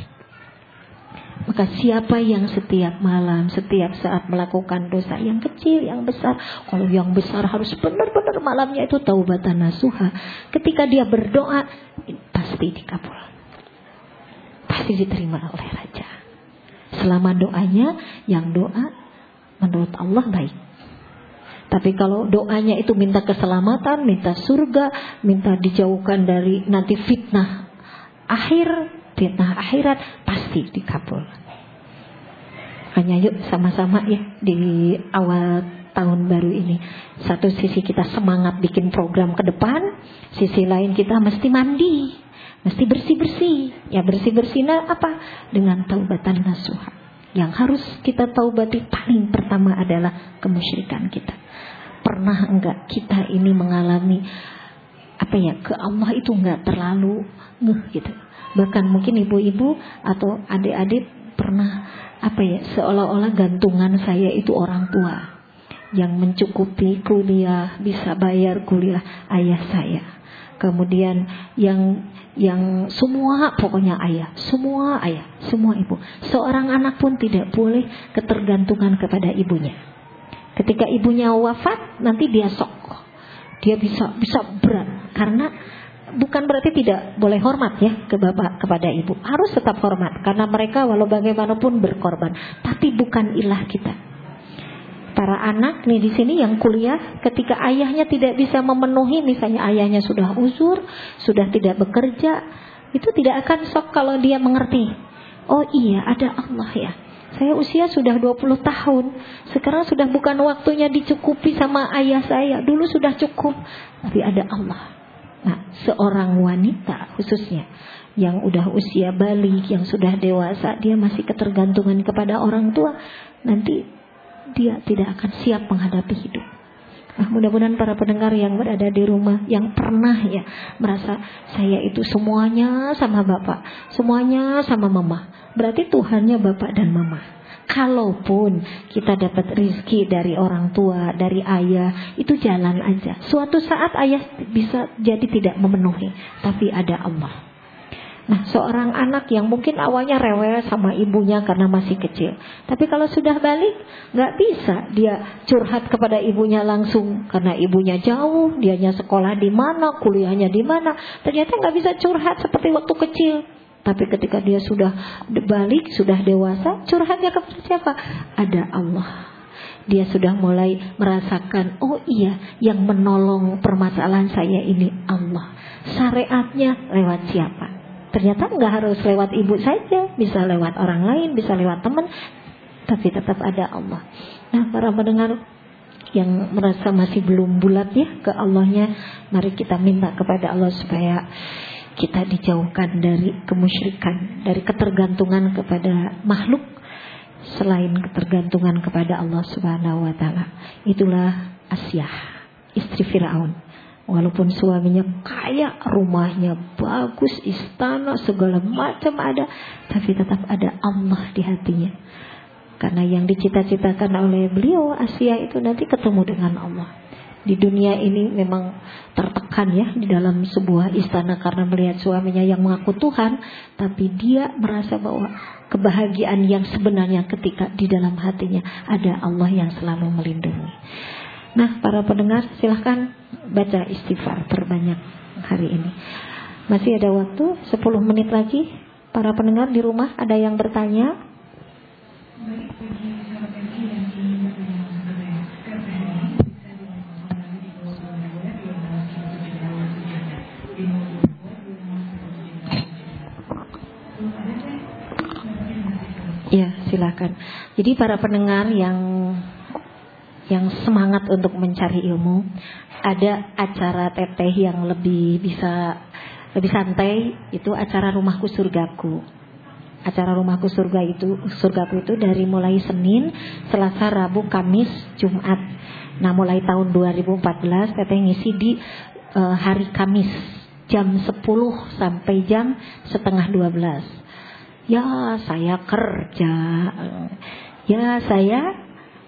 Maka siapa yang setiap malam, setiap saat melakukan dosa yang kecil, yang besar, kalau yang besar harus benar-benar malamnya itu taubatan nasuha. Ketika dia berdoa, pasti dikabul, pasti diterima oleh raja. Selama doanya, yang doa menurut Allah baik. Tapi kalau doanya itu minta keselamatan, minta surga, minta dijauhkan dari nanti fitnah akhirat, pasti dikabul. Hanya yuk sama-sama ya di awal tahun baru ini. Satu sisi kita semangat bikin program ke depan, sisi lain kita mesti mandi, mesti bersih-bersih. Ya bersih-bersihnya apa? Dengan taubatan nasuha. Yang harus kita taubati paling pertama adalah kemusyrikan kita. Pernah enggak kita ini mengalami ke Allah itu enggak terlalu gitu. Bahkan mungkin ibu-ibu atau adik-adik pernah seolah-olah gantungan saya itu orang tua yang mencukupi kuliah, bisa bayar kuliah ayah saya. Kemudian yang semua pokoknya ayah, semua ibu. Seorang anak pun tidak boleh ketergantungan kepada ibunya. Ketika ibunya wafat, nanti dia sok. Dia bisa berat karena bukan berarti tidak boleh hormat ya ke bapak, kepada ibu. Harus tetap hormat karena mereka walau bagaimanapun berkorban, tapi bukan ilah kita. Para anak nih di sini yang kuliah, ketika ayahnya tidak bisa memenuhi, misalnya ayahnya sudah uzur, sudah tidak bekerja, itu tidak akan sok kalau dia mengerti. Oh iya, ada Allah ya. Saya usia sudah 20 tahun. Sekarang sudah bukan waktunya dicukupi sama ayah saya. Dulu sudah cukup. Tapi ada Allah. Nah, seorang wanita khususnya yang udah usia balik, yang sudah dewasa, dia masih ketergantungan kepada orang tua, nanti dia tidak akan siap menghadapi hidup. Nah, mudah-mudahan para pendengar yang berada di rumah, yang pernah ya merasa saya itu semuanya sama bapak, semuanya sama mama, berarti Tuhannya bapak dan mama. Kalaupun kita dapat rizki dari orang tua, dari ayah, itu jalan aja. Suatu saat ayah bisa jadi tidak memenuhi, tapi ada Allah. Nah, seorang anak yang mungkin awalnya rewel sama ibunya karena masih kecil, tapi kalau sudah balik, gak bisa dia curhat kepada ibunya langsung karena ibunya jauh, dianya sekolah di mana, kuliahnya di mana. Ternyata gak bisa curhat seperti waktu kecil. Tapi ketika dia sudah balik, sudah dewasa, curhatnya kepada siapa? Ada Allah. Dia sudah mulai merasakan, oh iya, yang menolong permasalahan saya ini Allah. Syariatnya lewat siapa? Ternyata nggak harus lewat ibu saja, bisa lewat orang lain, bisa lewat teman, tapi tetap ada Allah. Nah, para pendengar yang merasa masih belum bulat ya ke Allahnya, mari kita minta kepada Allah supaya kita dijauhkan dari kemusyrikan, dari ketergantungan kepada makhluk selain ketergantungan kepada Allah Subhanahu wa taala. Itulah Asyah, istri Firaun. Walaupun suaminya kaya, rumahnya bagus, istana segala macam ada, tapi tetap ada Allah di hatinya. Karena yang dicita-citakan oleh beliau Asyah itu nanti ketemu dengan Allah. Di dunia ini memang tertekan ya di dalam sebuah istana karena melihat suaminya yang mengaku Tuhan, tapi dia merasa bahwa kebahagiaan yang sebenarnya ketika di dalam hatinya ada Allah yang selalu melindungi. Nah, para pendengar silahkan baca istighfar terbanyak hari ini. Masih ada waktu 10 menit lagi. Para pendengar di rumah ada yang bertanya? Ya, silakan. Jadi para pendengar yang semangat untuk mencari ilmu, ada acara teteh yang lebih santai, itu acara Rumahku Surgaku. Acara Rumahku Surgaku itu dari mulai Senin, Selasa, Rabu, Kamis, Jumat. Nah, mulai tahun 2014 teteh ngisi di hari Kamis jam 10 sampai jam setengah 12. Ya, saya kerja. Ya, saya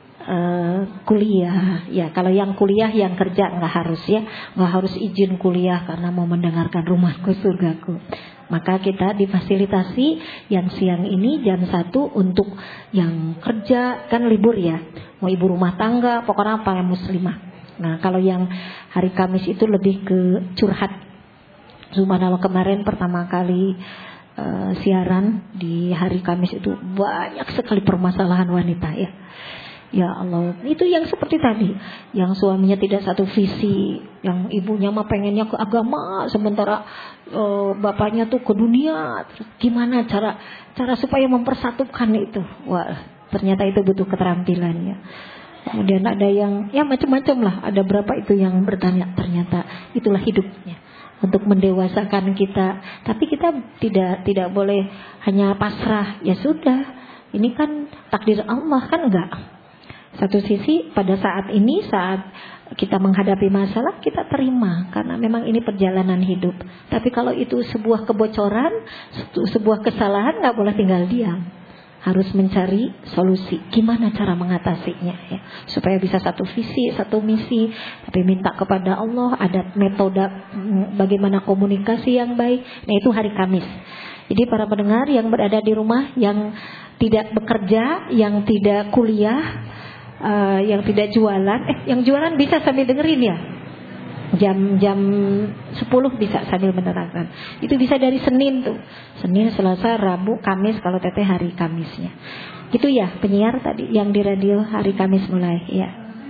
kuliah. Ya, kalau yang kuliah, yang kerja nggak harus ya, nggak harus izin kuliah karena mau mendengarkan Rumahku Surgaku. Maka kita difasilitasi yang siang ini jam 1 untuk yang kerja, kan libur ya, mau ibu rumah tangga, pokoknya apa yang muslimah. Nah, kalau yang hari Kamis itu lebih ke curhat. Subhanallah, kemarin pertama kali siaran di hari Kamis itu banyak sekali permasalahan wanita ya. Ya Allah, itu yang seperti tadi, yang suaminya tidak satu visi, yang ibunya mah pengennya ke agama, sementara bapaknya tuh ke dunia. Terus gimana cara supaya mempersatukan itu? Wah, ternyata itu butuh keterampilan ya. Kemudian ada yang ya macam-macam lah, ada berapa itu yang bertanya, ternyata itulah hidupnya. Untuk mendewasakan kita, tapi kita tidak boleh hanya pasrah. Ya sudah, ini kan takdir Allah, kan enggak. Satu sisi pada saat ini, saat kita menghadapi masalah, kita terima karena memang ini perjalanan hidup. Tapi kalau itu sebuah kebocoran, sebuah kesalahan, enggak boleh tinggal diam. Harus mencari solusi, gimana cara mengatasinya ya, supaya bisa satu visi, satu misi. Tapi minta kepada Allah, ada metode bagaimana komunikasi yang baik. Nah, itu hari Kamis. Jadi para pendengar yang berada di rumah, yang tidak bekerja, yang tidak kuliah, yang tidak jualan, yang jualan bisa sambil dengerin ya. Jam 10 bisa sambil menerangkan. Itu bisa dari Senin tuh. Senin, Selasa, Rabu, Kamis kalau teteh hari Kamisnya. Gitu ya penyiar tadi yang di radio hari Kamis mulai ya.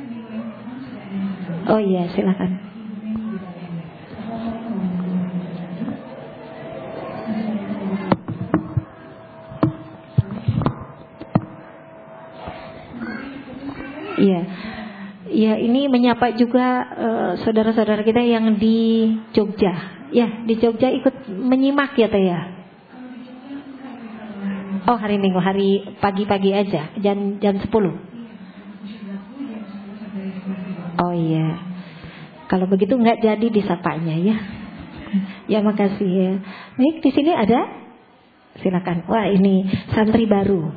Oh iya, silakan. Iya. Ya, ini menyapa juga saudara-saudara kita yang di Jogja. Ya, di Jogja ikut menyimak ya Teh ya. Oh, hari Minggu, hari pagi-pagi aja, jam 10. Oh iya. Kalau begitu nggak jadi disapanya ya. Ya, makasih ya. Nih, di sini ada? Silakan. Wah, ini santri baru.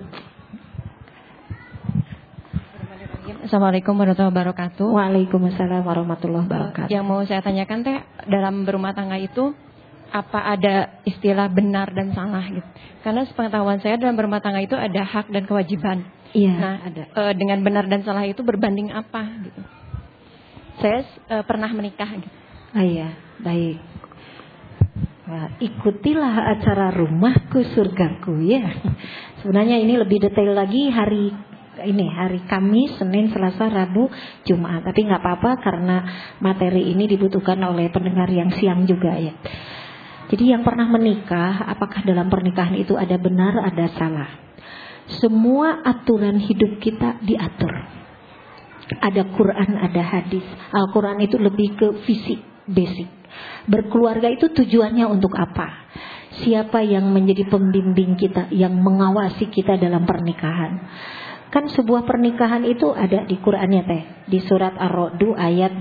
Assalamualaikum warahmatullahi wabarakatuh. Waalaikumsalam warahmatullahi wabarakatuh. Yang mau saya tanyakan Teh, dalam berumah tangga itu apa ada istilah benar dan salah gitu? Karena sepengetahuan saya dalam berumah tangga itu ada hak dan kewajiban. Iya, nah, ada. Dengan benar dan salah itu berbanding apa gitu? Saya pernah menikah gitu. Ah, iya, baik. Nah, ikutilah acara Rumahku Surgaku ya. Sebenarnya ini lebih detail lagi hari Kamis, Senin, Selasa, Rabu, Jumat. Tapi nggak apa-apa karena materi ini dibutuhkan oleh pendengar yang siang juga ya. Jadi yang pernah menikah, apakah dalam pernikahan itu ada benar, ada salah? Semua aturan hidup kita diatur. Ada Quran, ada hadis. Al-Quran itu lebih ke fisik, basic. Berkeluarga itu tujuannya untuk apa? Siapa yang menjadi pembimbing kita, yang mengawasi kita dalam pernikahan? Kan sebuah pernikahan itu ada di Qurannya Teh, di surat Ar-Ra'd ayat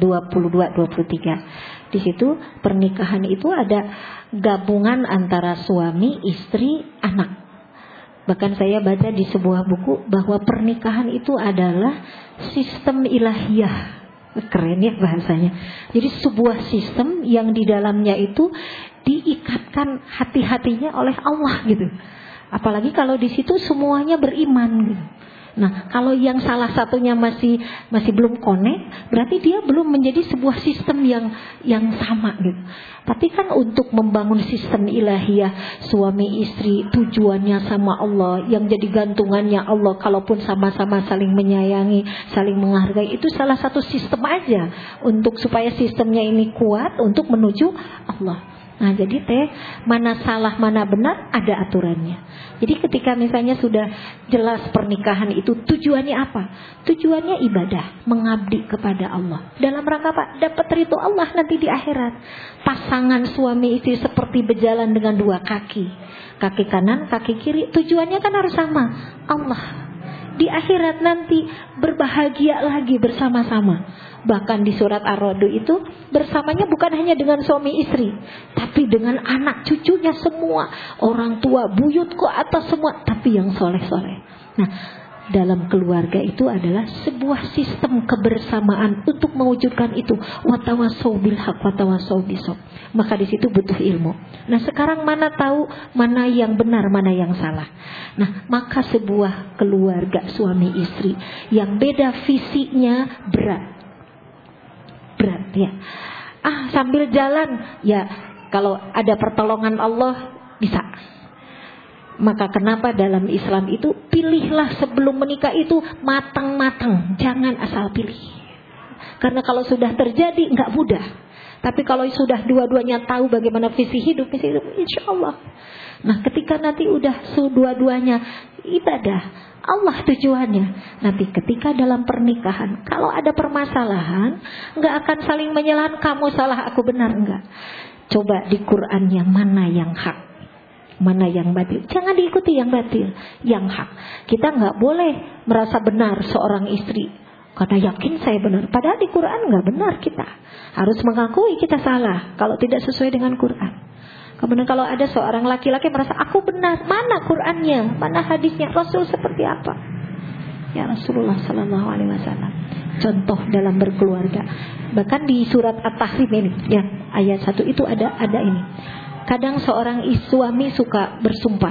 22-23. Di situ pernikahan itu ada gabungan antara suami, istri, anak. Bahkan saya baca di sebuah buku bahwa pernikahan itu adalah sistem ilahiyah. Keren ya bahasanya. Jadi sebuah sistem yang di dalamnya itu diikatkan hati-hatinya oleh Allah gitu. Apalagi kalau di situ semuanya beriman gitu. Nah, kalau yang salah satunya masih belum connect, berarti dia belum menjadi sebuah sistem yang sama gitu. Tapi kan untuk membangun sistem ilahiyah suami istri tujuannya sama Allah, yang jadi gantungannya Allah, kalaupun sama-sama saling menyayangi, saling menghargai, itu salah satu sistem aja untuk supaya sistemnya ini kuat untuk menuju Allah. Nah, jadi Teh, mana salah mana benar ada aturannya. Jadi ketika misalnya sudah jelas pernikahan itu tujuannya apa? Tujuannya ibadah, mengabdi kepada Allah. Dalam rangka apa? Dapat ridho Allah nanti di akhirat. Pasangan suami istri seperti berjalan dengan dua kaki. Kaki kanan, kaki kiri. Tujuannya kan harus sama, Allah. Di akhirat nanti berbahagia lagi bersama-sama. Bahkan di surat Ar-Ra'd itu bersamanya bukan hanya dengan suami istri, tapi dengan anak cucunya semua, orang tua, buyut ke atas semua, tapi yang soleh-soleh. Nah, dalam keluarga itu adalah sebuah sistem kebersamaan untuk mewujudkan itu. Watawasau bil haq watawasau bisabr. Maka di situ butuh ilmu. Nah, sekarang mana tahu mana yang benar, mana yang salah. Nah, maka sebuah keluarga suami istri yang beda visinya berat ya. Sambil jalan ya, kalau ada pertolongan Allah bisa. Maka kenapa dalam Islam itu pilihlah sebelum menikah itu matang-matang, jangan asal pilih. Karena kalau sudah terjadi nggak mudah. Tapi kalau sudah dua-duanya tahu bagaimana visi hidup, insya Allah. Nah, ketika nanti udah dua-duanya ibadah Allah tujuannya. Nanti ketika dalam pernikahan, kalau ada permasalahan, nggak akan saling menyalahkan, kamu salah, aku benar, enggak. Coba di Qur'annya mana yang hak, mana yang batil. Jangan diikuti yang batil, yang hak. Kita nggak boleh merasa benar seorang istri karena yakin saya benar. Padahal di Quran nggak benar kita. Harus mengakui kita salah kalau tidak sesuai dengan Quran. Kemudian kalau ada seorang laki-laki merasa aku benar, mana Qurannya, mana hadisnya, Rasul seperti apa? Ya Rasulullah Sallallahu Alaihi Wasallam. Contoh dalam berkeluarga. Bahkan di surat At-Tahrim ini, ya ayat 1 itu ada ini. Kadang seorang suami suka bersumpah,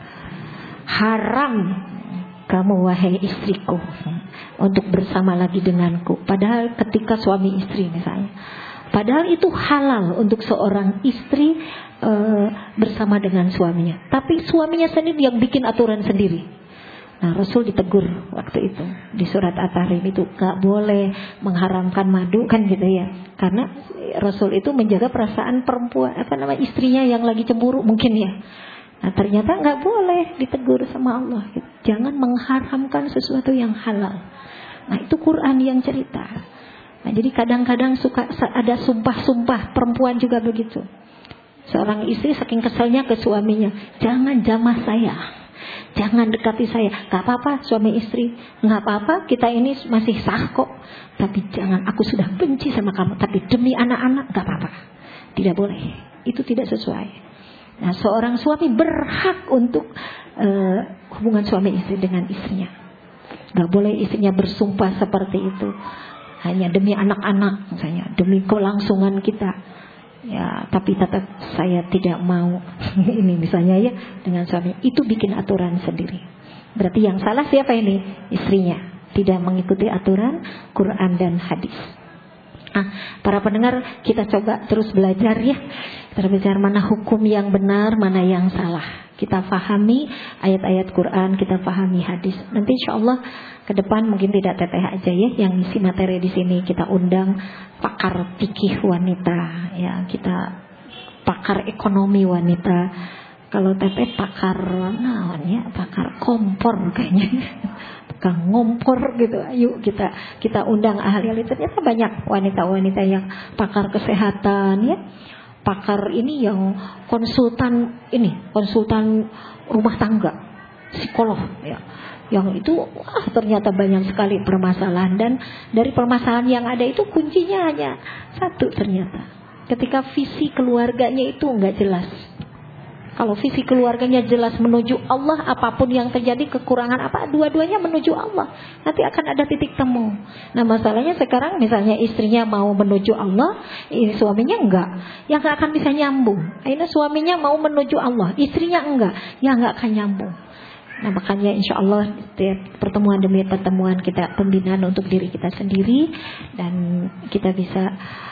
haram kamu wahai istriku untuk bersama lagi denganku. Padahal ketika suami istri misalnya, padahal itu halal untuk seorang istri bersama dengan suaminya. Tapi suaminya sendiri yang bikin aturan sendiri. Nah, Rasul ditegur waktu itu di surat At-Tahrim itu, gak boleh mengharamkan madu kan gitu ya. Karena Rasul itu menjaga perasaan perempuan, istrinya yang lagi cemburu mungkin ya. Nah, ternyata gak boleh, ditegur sama Allah gitu. Jangan mengharamkan sesuatu yang halal. Nah itu Quran yang cerita. Nah jadi kadang-kadang suka ada sumpah-sumpah, perempuan juga begitu. Seorang istri saking keselnya ke suaminya, jangan jamah saya, jangan dekati saya. Gak apa-apa suami istri, gak apa-apa, kita ini masih sah kok. Tapi jangan, aku sudah benci sama kamu, tapi demi anak-anak gak apa-apa. Tidak boleh, itu tidak sesuai. Nah seorang suami berhak untuk hubungan suami istri dengan istrinya. Gak boleh istrinya bersumpah seperti itu, hanya demi anak-anak misalnya, demi kelangsungan kita. Ya, tapi tetap saya tidak mau ini misalnya ya dengan suami. Itu bikin aturan sendiri. Berarti yang salah siapa ini? Istrinya, tidak mengikuti aturan Quran dan hadis. Para pendengar, kita coba terus belajar ya. Kita belajar mana hukum yang benar, mana yang salah. Kita pahami ayat-ayat Quran, kita pahami hadis. Nanti insyaallah ke depan mungkin tidak teteh aja ya yang ngisi materi di sini, kita undang pakar fikih wanita ya, kita pakar ekonomi wanita. Kalau teteh pakar pakar kompor kayaknya. Tukang ngompor gitu. Ayo kita undang ahli-ahli. Ternyata banyak wanita-wanita yang pakar kesehatan ya. Pakar ini yang konsultan rumah tangga, psikolog ya. Yang itu ternyata banyak sekali permasalahan, dan dari permasalahan yang ada itu kuncinya hanya satu ternyata. Ketika visi keluarganya itu enggak jelas. Kalau visi keluarganya jelas menuju Allah, apapun yang terjadi, kekurangan apa, dua-duanya menuju Allah, nanti akan ada titik temu. Nah masalahnya sekarang misalnya istrinya mau menuju Allah, suaminya enggak, yang enggak akan bisa nyambung. Akhirnya suaminya mau menuju Allah, istrinya enggak, ya enggak akan nyambung. Nah makanya insya Allah pertemuan demi pertemuan kita pembinaan untuk diri kita sendiri, dan kita bisa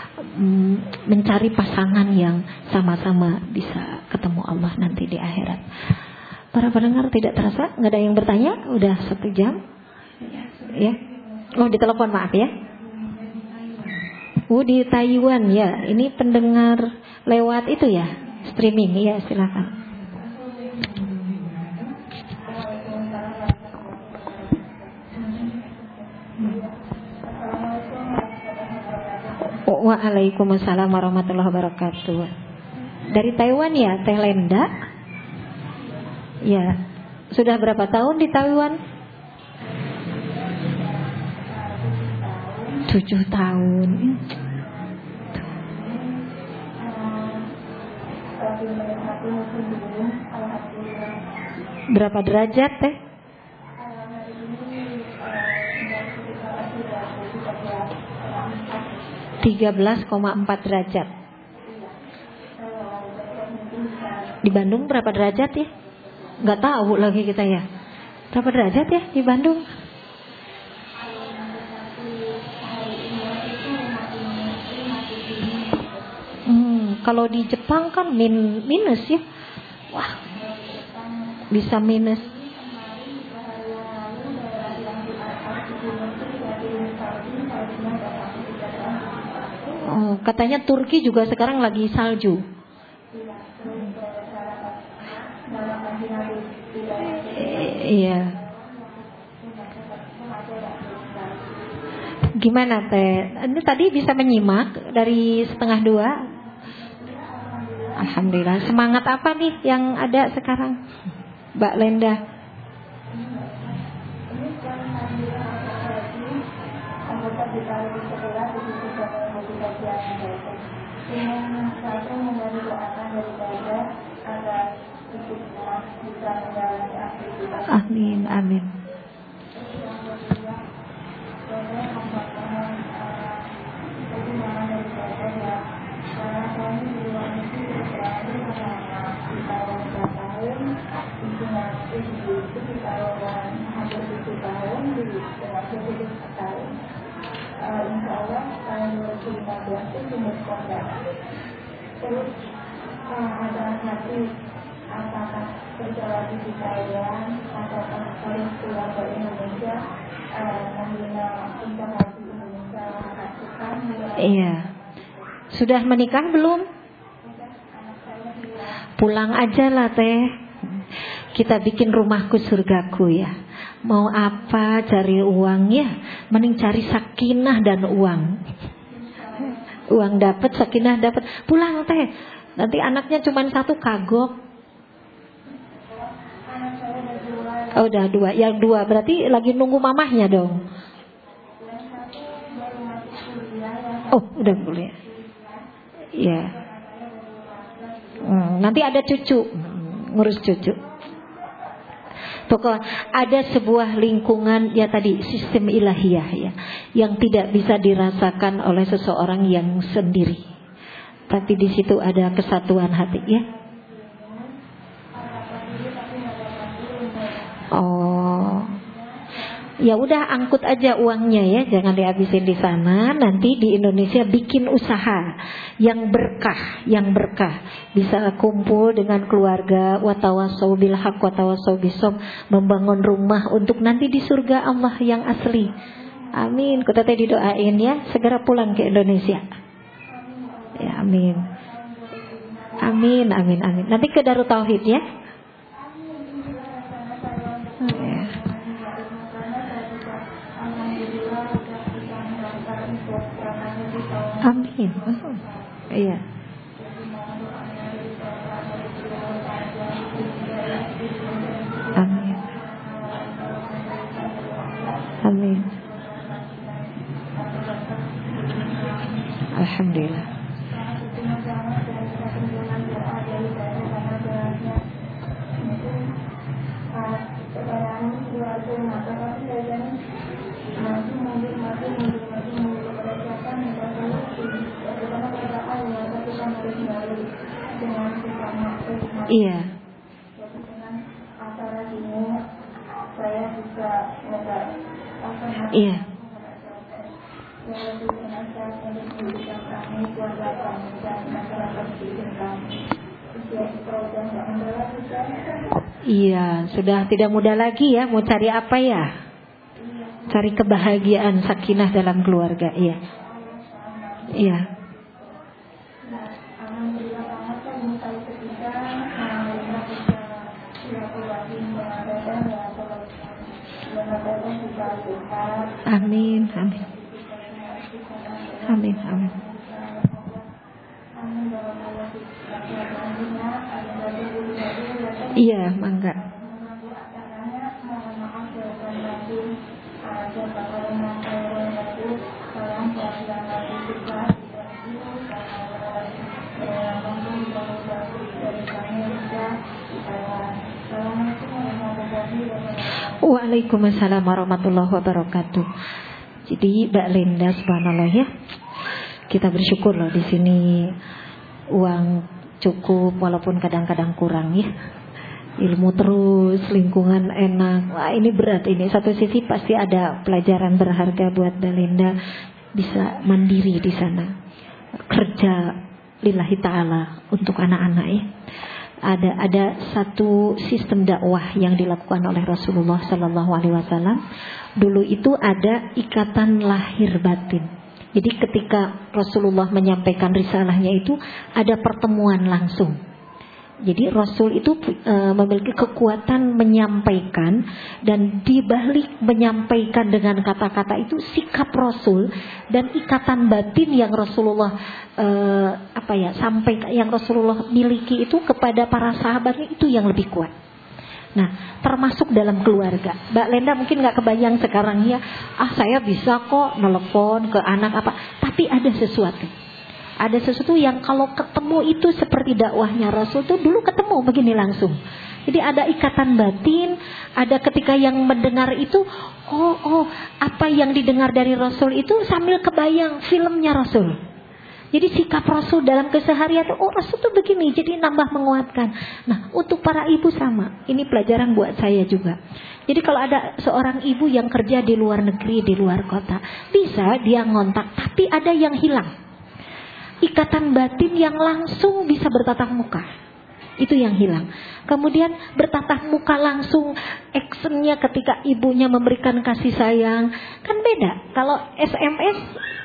mencari pasangan yang sama-sama bisa ketemu Allah nanti di akhirat. Para pendengar, tidak terasa nggak ada yang bertanya, udah 1 jam ya. Oh ditelepon, maaf ya. Di Taiwan ya, ini pendengar lewat itu ya, streaming ya, silakan. Waalaikumsalam warahmatullahi wabarakatuh. Dari Taiwan ya, Teh Lenda. Ya, sudah berapa tahun di Taiwan? 7 tahun. Berapa derajat Teh? 13,4 derajat. Di Bandung berapa derajat ya? Nggak tahu lagi kita ya. Berapa derajat ya di Bandung? Kalau di Jepang kan minus ya. Wah, bisa minus. Katanya Turki juga sekarang lagi salju. Iya. Gimana Teh? Ini tadi bisa menyimak dari 1:30. Alhamdulillah. Semangat apa nih yang ada sekarang, Mbak Lenda? Amin, amin. Insya Allah tahun 2015 itu berkontak. Terus ada hati apakah berjalan di Thailand atau harus pulang ke Indonesia membina investasi Indonesia lakukan. Iya. Sudah menikah belum? Pulang aja lah Teh. kita bikin rumahku surgaku ya. Mau apa cari uang ya, mending cari sakinah dan uang. Uang dapat, sakinah dapat, pulang teh. Nanti anaknya cuma 1 kagok. Oh udah 2, yang 2 berarti lagi nunggu mamahnya dong. Oh udah boleh. Ya. Nanti ada cucu, ngurus cucu. Pokoknya ada sebuah lingkungan ya tadi, sistem ilahiyah ya, yang tidak bisa dirasakan oleh seseorang yang sendiri. Tapi di situ ada kesatuan hati ya. Oh. Ya udah angkut aja uangnya ya, jangan dihabisin di sana. Nanti di Indonesia bikin usaha yang berkah, bisa kumpul dengan keluarga, watawasau bil haq watawasau bisob, membangun rumah untuk nanti di surga Allah yang asli. Amin. Kita tadi didoain ya, segera pulang ke Indonesia. Ya amin. Amin. Nanti ke Darut Tauhid ya. Amin. Iya. Amin. Alhamdulillah. Iya. Iya. Iya, sudah tidak mudah lagi ya. Mau cari apa ya? Cari kebahagiaan, sakinah dalam keluarga. Iya. Iya. Amin. Iya, mangga. Waalaikumsalam warahmatullahi wabarakatuh. Jadi Mbak Linda, subhanallah ya, kita bersyukur loh di sini uang cukup walaupun kadang-kadang kurang ya. Ilmu terus, lingkungan enak. Wah ini berat ini. Satu sisi pasti ada pelajaran berharga buat Mbak Linda, bisa mandiri di sana, kerja lillahi ta'ala untuk anak-anak ya. Ada satu sistem dakwah yang dilakukan oleh Rasulullah Sallallahu Alaihi Wasallam. Dulu itu ada ikatan lahir batin. Jadi ketika Rasulullah menyampaikan risalahnya itu ada pertemuan langsung. Jadi Rasul itu memiliki kekuatan menyampaikan, dan dibalik menyampaikan dengan kata-kata itu sikap Rasul dan ikatan batin yang Rasulullah sampaikan, yang Rasulullah miliki itu kepada para sahabatnya itu yang lebih kuat. Nah, termasuk dalam keluarga. Mbak Lenda mungkin nggak kebayang sekarang ya, saya bisa kok nelpon ke anak apa, tapi ada sesuatu. Ada sesuatu yang kalau ketemu itu seperti dakwahnya Rasul tuh dulu ketemu begini langsung. Jadi ada ikatan batin, ada ketika yang mendengar itu, apa yang didengar dari Rasul itu sambil kebayang filmnya Rasul. Jadi sikap Rasul dalam keseharian itu, Rasul tuh begini, jadi nambah menguatkan. Nah, untuk para ibu sama, ini pelajaran buat saya juga. Jadi kalau ada seorang ibu yang kerja di luar negeri, di luar kota, bisa dia ngontak, tapi ada yang hilang. Ikatan batin yang langsung bisa bertatap muka, itu yang hilang. Kemudian bertatap muka langsung, actionnya ketika ibunya memberikan kasih sayang, kan beda. Kalau SMS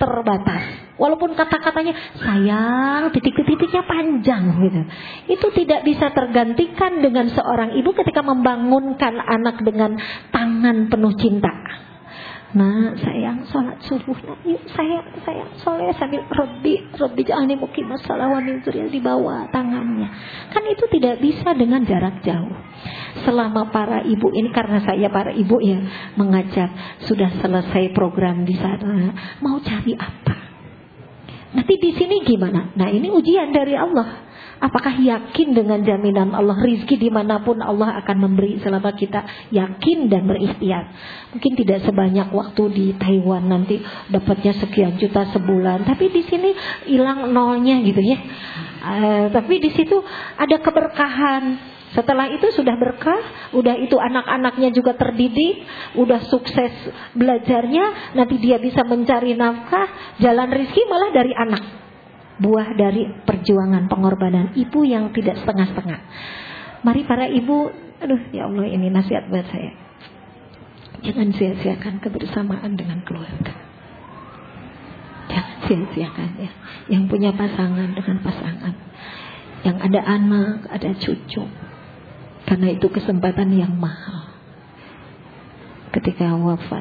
terbatas. Walaupun kata-katanya sayang, titik-titiknya panjang gitu. Itu tidak bisa tergantikan dengan seorang ibu ketika membangunkan anak dengan tangan penuh cinta. Nah, sayang, sholat subuh. Yuk, sayang, soleh sambil Robbi ja'alni muqimas shalah wa min dzurriyyati, di bawah tangannya. Kan itu tidak bisa dengan jarak jauh. Selama para ibu ini, karena saya para ibu ya mengajak, sudah selesai program di sana, mau cari apa? Nanti di sini gimana? Nah, ini ujian dari Allah. Apakah yakin dengan jaminan Allah, rizki dimanapun Allah akan memberi selama kita yakin dan berikhtiar. Mungkin tidak sebanyak waktu di Taiwan, nanti dapatnya sekian juta sebulan, tapi di sini hilang nolnya gitu ya. Tapi di situ ada keberkahan. Setelah itu sudah berkah, udah itu anak-anaknya juga terdidik, udah sukses belajarnya, nanti dia bisa mencari nafkah, jalan rizki malah dari anak. Buah dari perjuangan pengorbanan ibu yang tidak setengah-setengah. Mari para ibu, aduh ya Allah, ini nasihat buat saya. Jangan sia-siakan kebersamaan dengan keluarga. Jangan sia-siakan ya. Yang punya pasangan dengan pasangan, yang ada anak, ada cucu. Karena itu kesempatan yang mahal. Ketika wafat,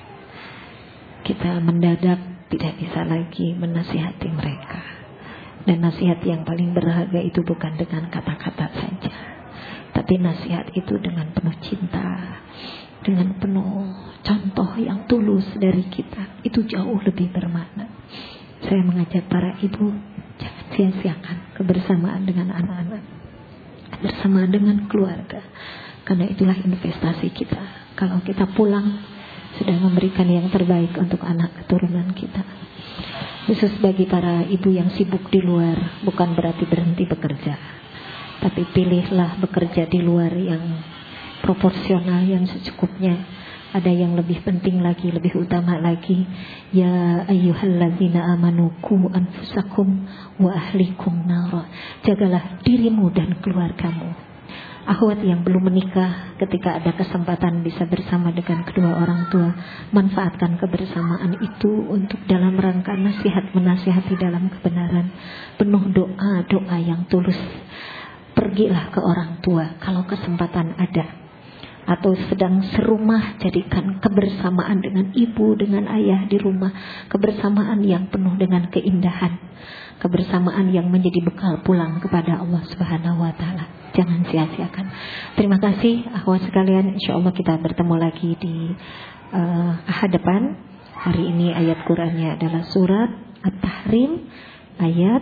kita mendadak tidak bisa lagi menasihati mereka. Dan nasihat yang paling berharga itu bukan dengan kata-kata saja, tapi nasihat itu dengan penuh cinta, dengan penuh contoh yang tulus dari kita. Itu jauh lebih bermakna. Saya mengajak para ibu, jangan sia-siakan kebersamaan dengan anak-anak, bersama dengan keluarga. Karena itulah investasi kita. Kalau kita pulang sudah memberikan yang terbaik untuk anak keturunan kita. Khusus bagi para ibu yang sibuk di luar, bukan berarti berhenti bekerja, tapi pilihlah bekerja di luar yang proporsional, yang secukupnya. Ada yang lebih penting lagi, lebih utama lagi. Ya ayyuhalladzina amanu qu anfusakum wa ahlikum nara. Jagalah dirimu dan keluargamu. Akhwat yang belum menikah, ketika ada kesempatan bisa bersama dengan kedua orang tua, manfaatkan kebersamaan itu untuk dalam rangka nasihat, menasihati dalam kebenaran, penuh doa yang tulus. Pergilah ke orang tua kalau kesempatan ada, atau sedang serumah, jadikan kebersamaan dengan ibu, dengan ayah di rumah, kebersamaan yang penuh dengan keindahan, kebersamaan yang menjadi bekal pulang kepada Allah Subhanahu wa taala. Jangan sia-siakan. Terima kasih akhwat sekalian. Insyaallah kita bertemu lagi di Ahad depan. Hari ini ayat Qur'annya adalah surat At-Tahrim ayat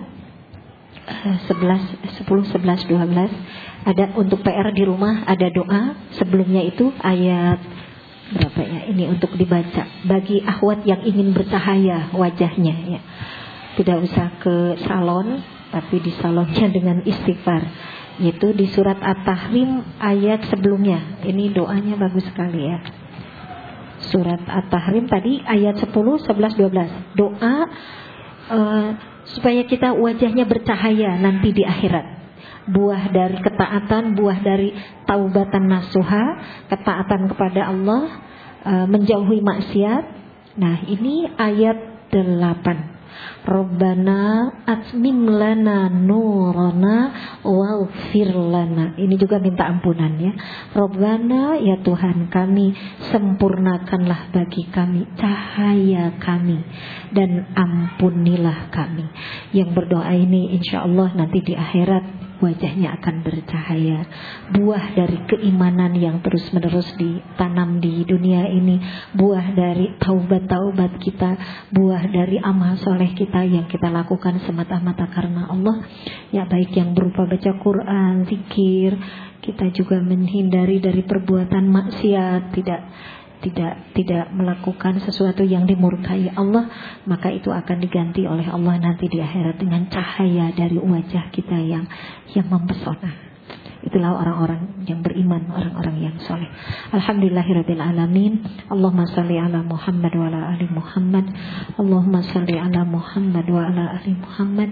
10, 11, 12. Ada untuk PR di rumah, ada doa. Sebelumnya itu ayat berapa ya? Ini untuk dibaca bagi akhwat yang ingin bercahaya wajahnya ya. Tidak usah ke salon, tapi di salonnya dengan istighfar. Yaitu di surat At-Tahrim ayat sebelumnya. Ini doanya bagus sekali ya. Surat At-Tahrim tadi ayat 10, 11, 12. Doa supaya kita wajahnya bercahaya nanti di akhirat. Buah dari ketaatan, buah dari taubatan nasuha, ketaatan kepada Allah, menjauhi maksiat. Nah, ini ayat 8. Rabbana atmim lana nurana waghfir lana. Ini juga minta ampunan ya. Rabbana, ya Tuhan kami, sempurnakanlah bagi kami cahaya kami dan ampunilah kami. Yang berdoa ini insyaallah nanti di akhirat wajahnya akan bercahaya. Buah dari keimanan yang terus-menerus ditanam di dunia ini, buah dari taubat-taubat kita, buah dari amal soleh kita yang kita lakukan semata-mata karena Allah. Ya, baik yang berupa baca Quran, zikir, kita juga menghindari dari perbuatan maksiat, tidak melakukan sesuatu yang dimurkai Allah, maka itu akan diganti oleh Allah nanti di akhirat dengan cahaya dari wajah kita yang mempesona. Itulah orang-orang yang beriman, orang-orang yang soleh. Alhamdulillahirabbil alamin. Allahumma shalli ala Muhammad wa ala ali Muhammad. Allahumma shalli ala Muhammad wa ala ali Muhammad.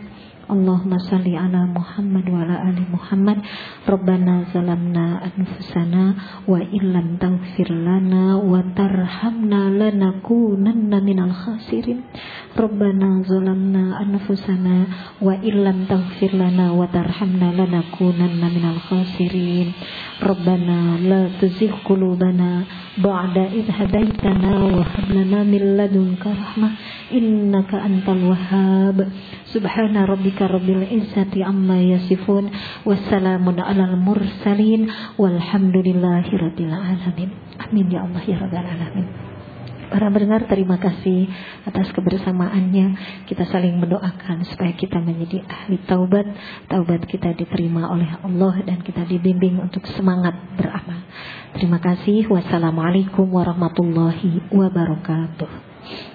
Allahumma salli ala Muhammad wa ala ali Muhammad. Rabbana zalamna anfusana wa illam taghfir lana wa tarhamna lanakunanna minal khasirin. Rabbana zalamna anfusana wa illam taghfir lana wa tarhamna lanakunanna minal khasirin. Rabbana la tuzigh qulubana ba'da idh hadaitana wa hab lana min ladunka rahmah innaka antal wahhab. Subhana rabbika rabbil izzati amma yasifun wassalamun alal mursalin walhamdulillahi rabbil alamin. Amin ya Allah ya rabbal alamin. Para pendengar, terima kasih atas kebersamaannya. Kita saling mendoakan supaya kita menjadi ahli taubat. Taubat kita diterima oleh Allah dan kita dibimbing untuk semangat beramal. Terima kasih. Wassalamualaikum warahmatullahi wabarakatuh.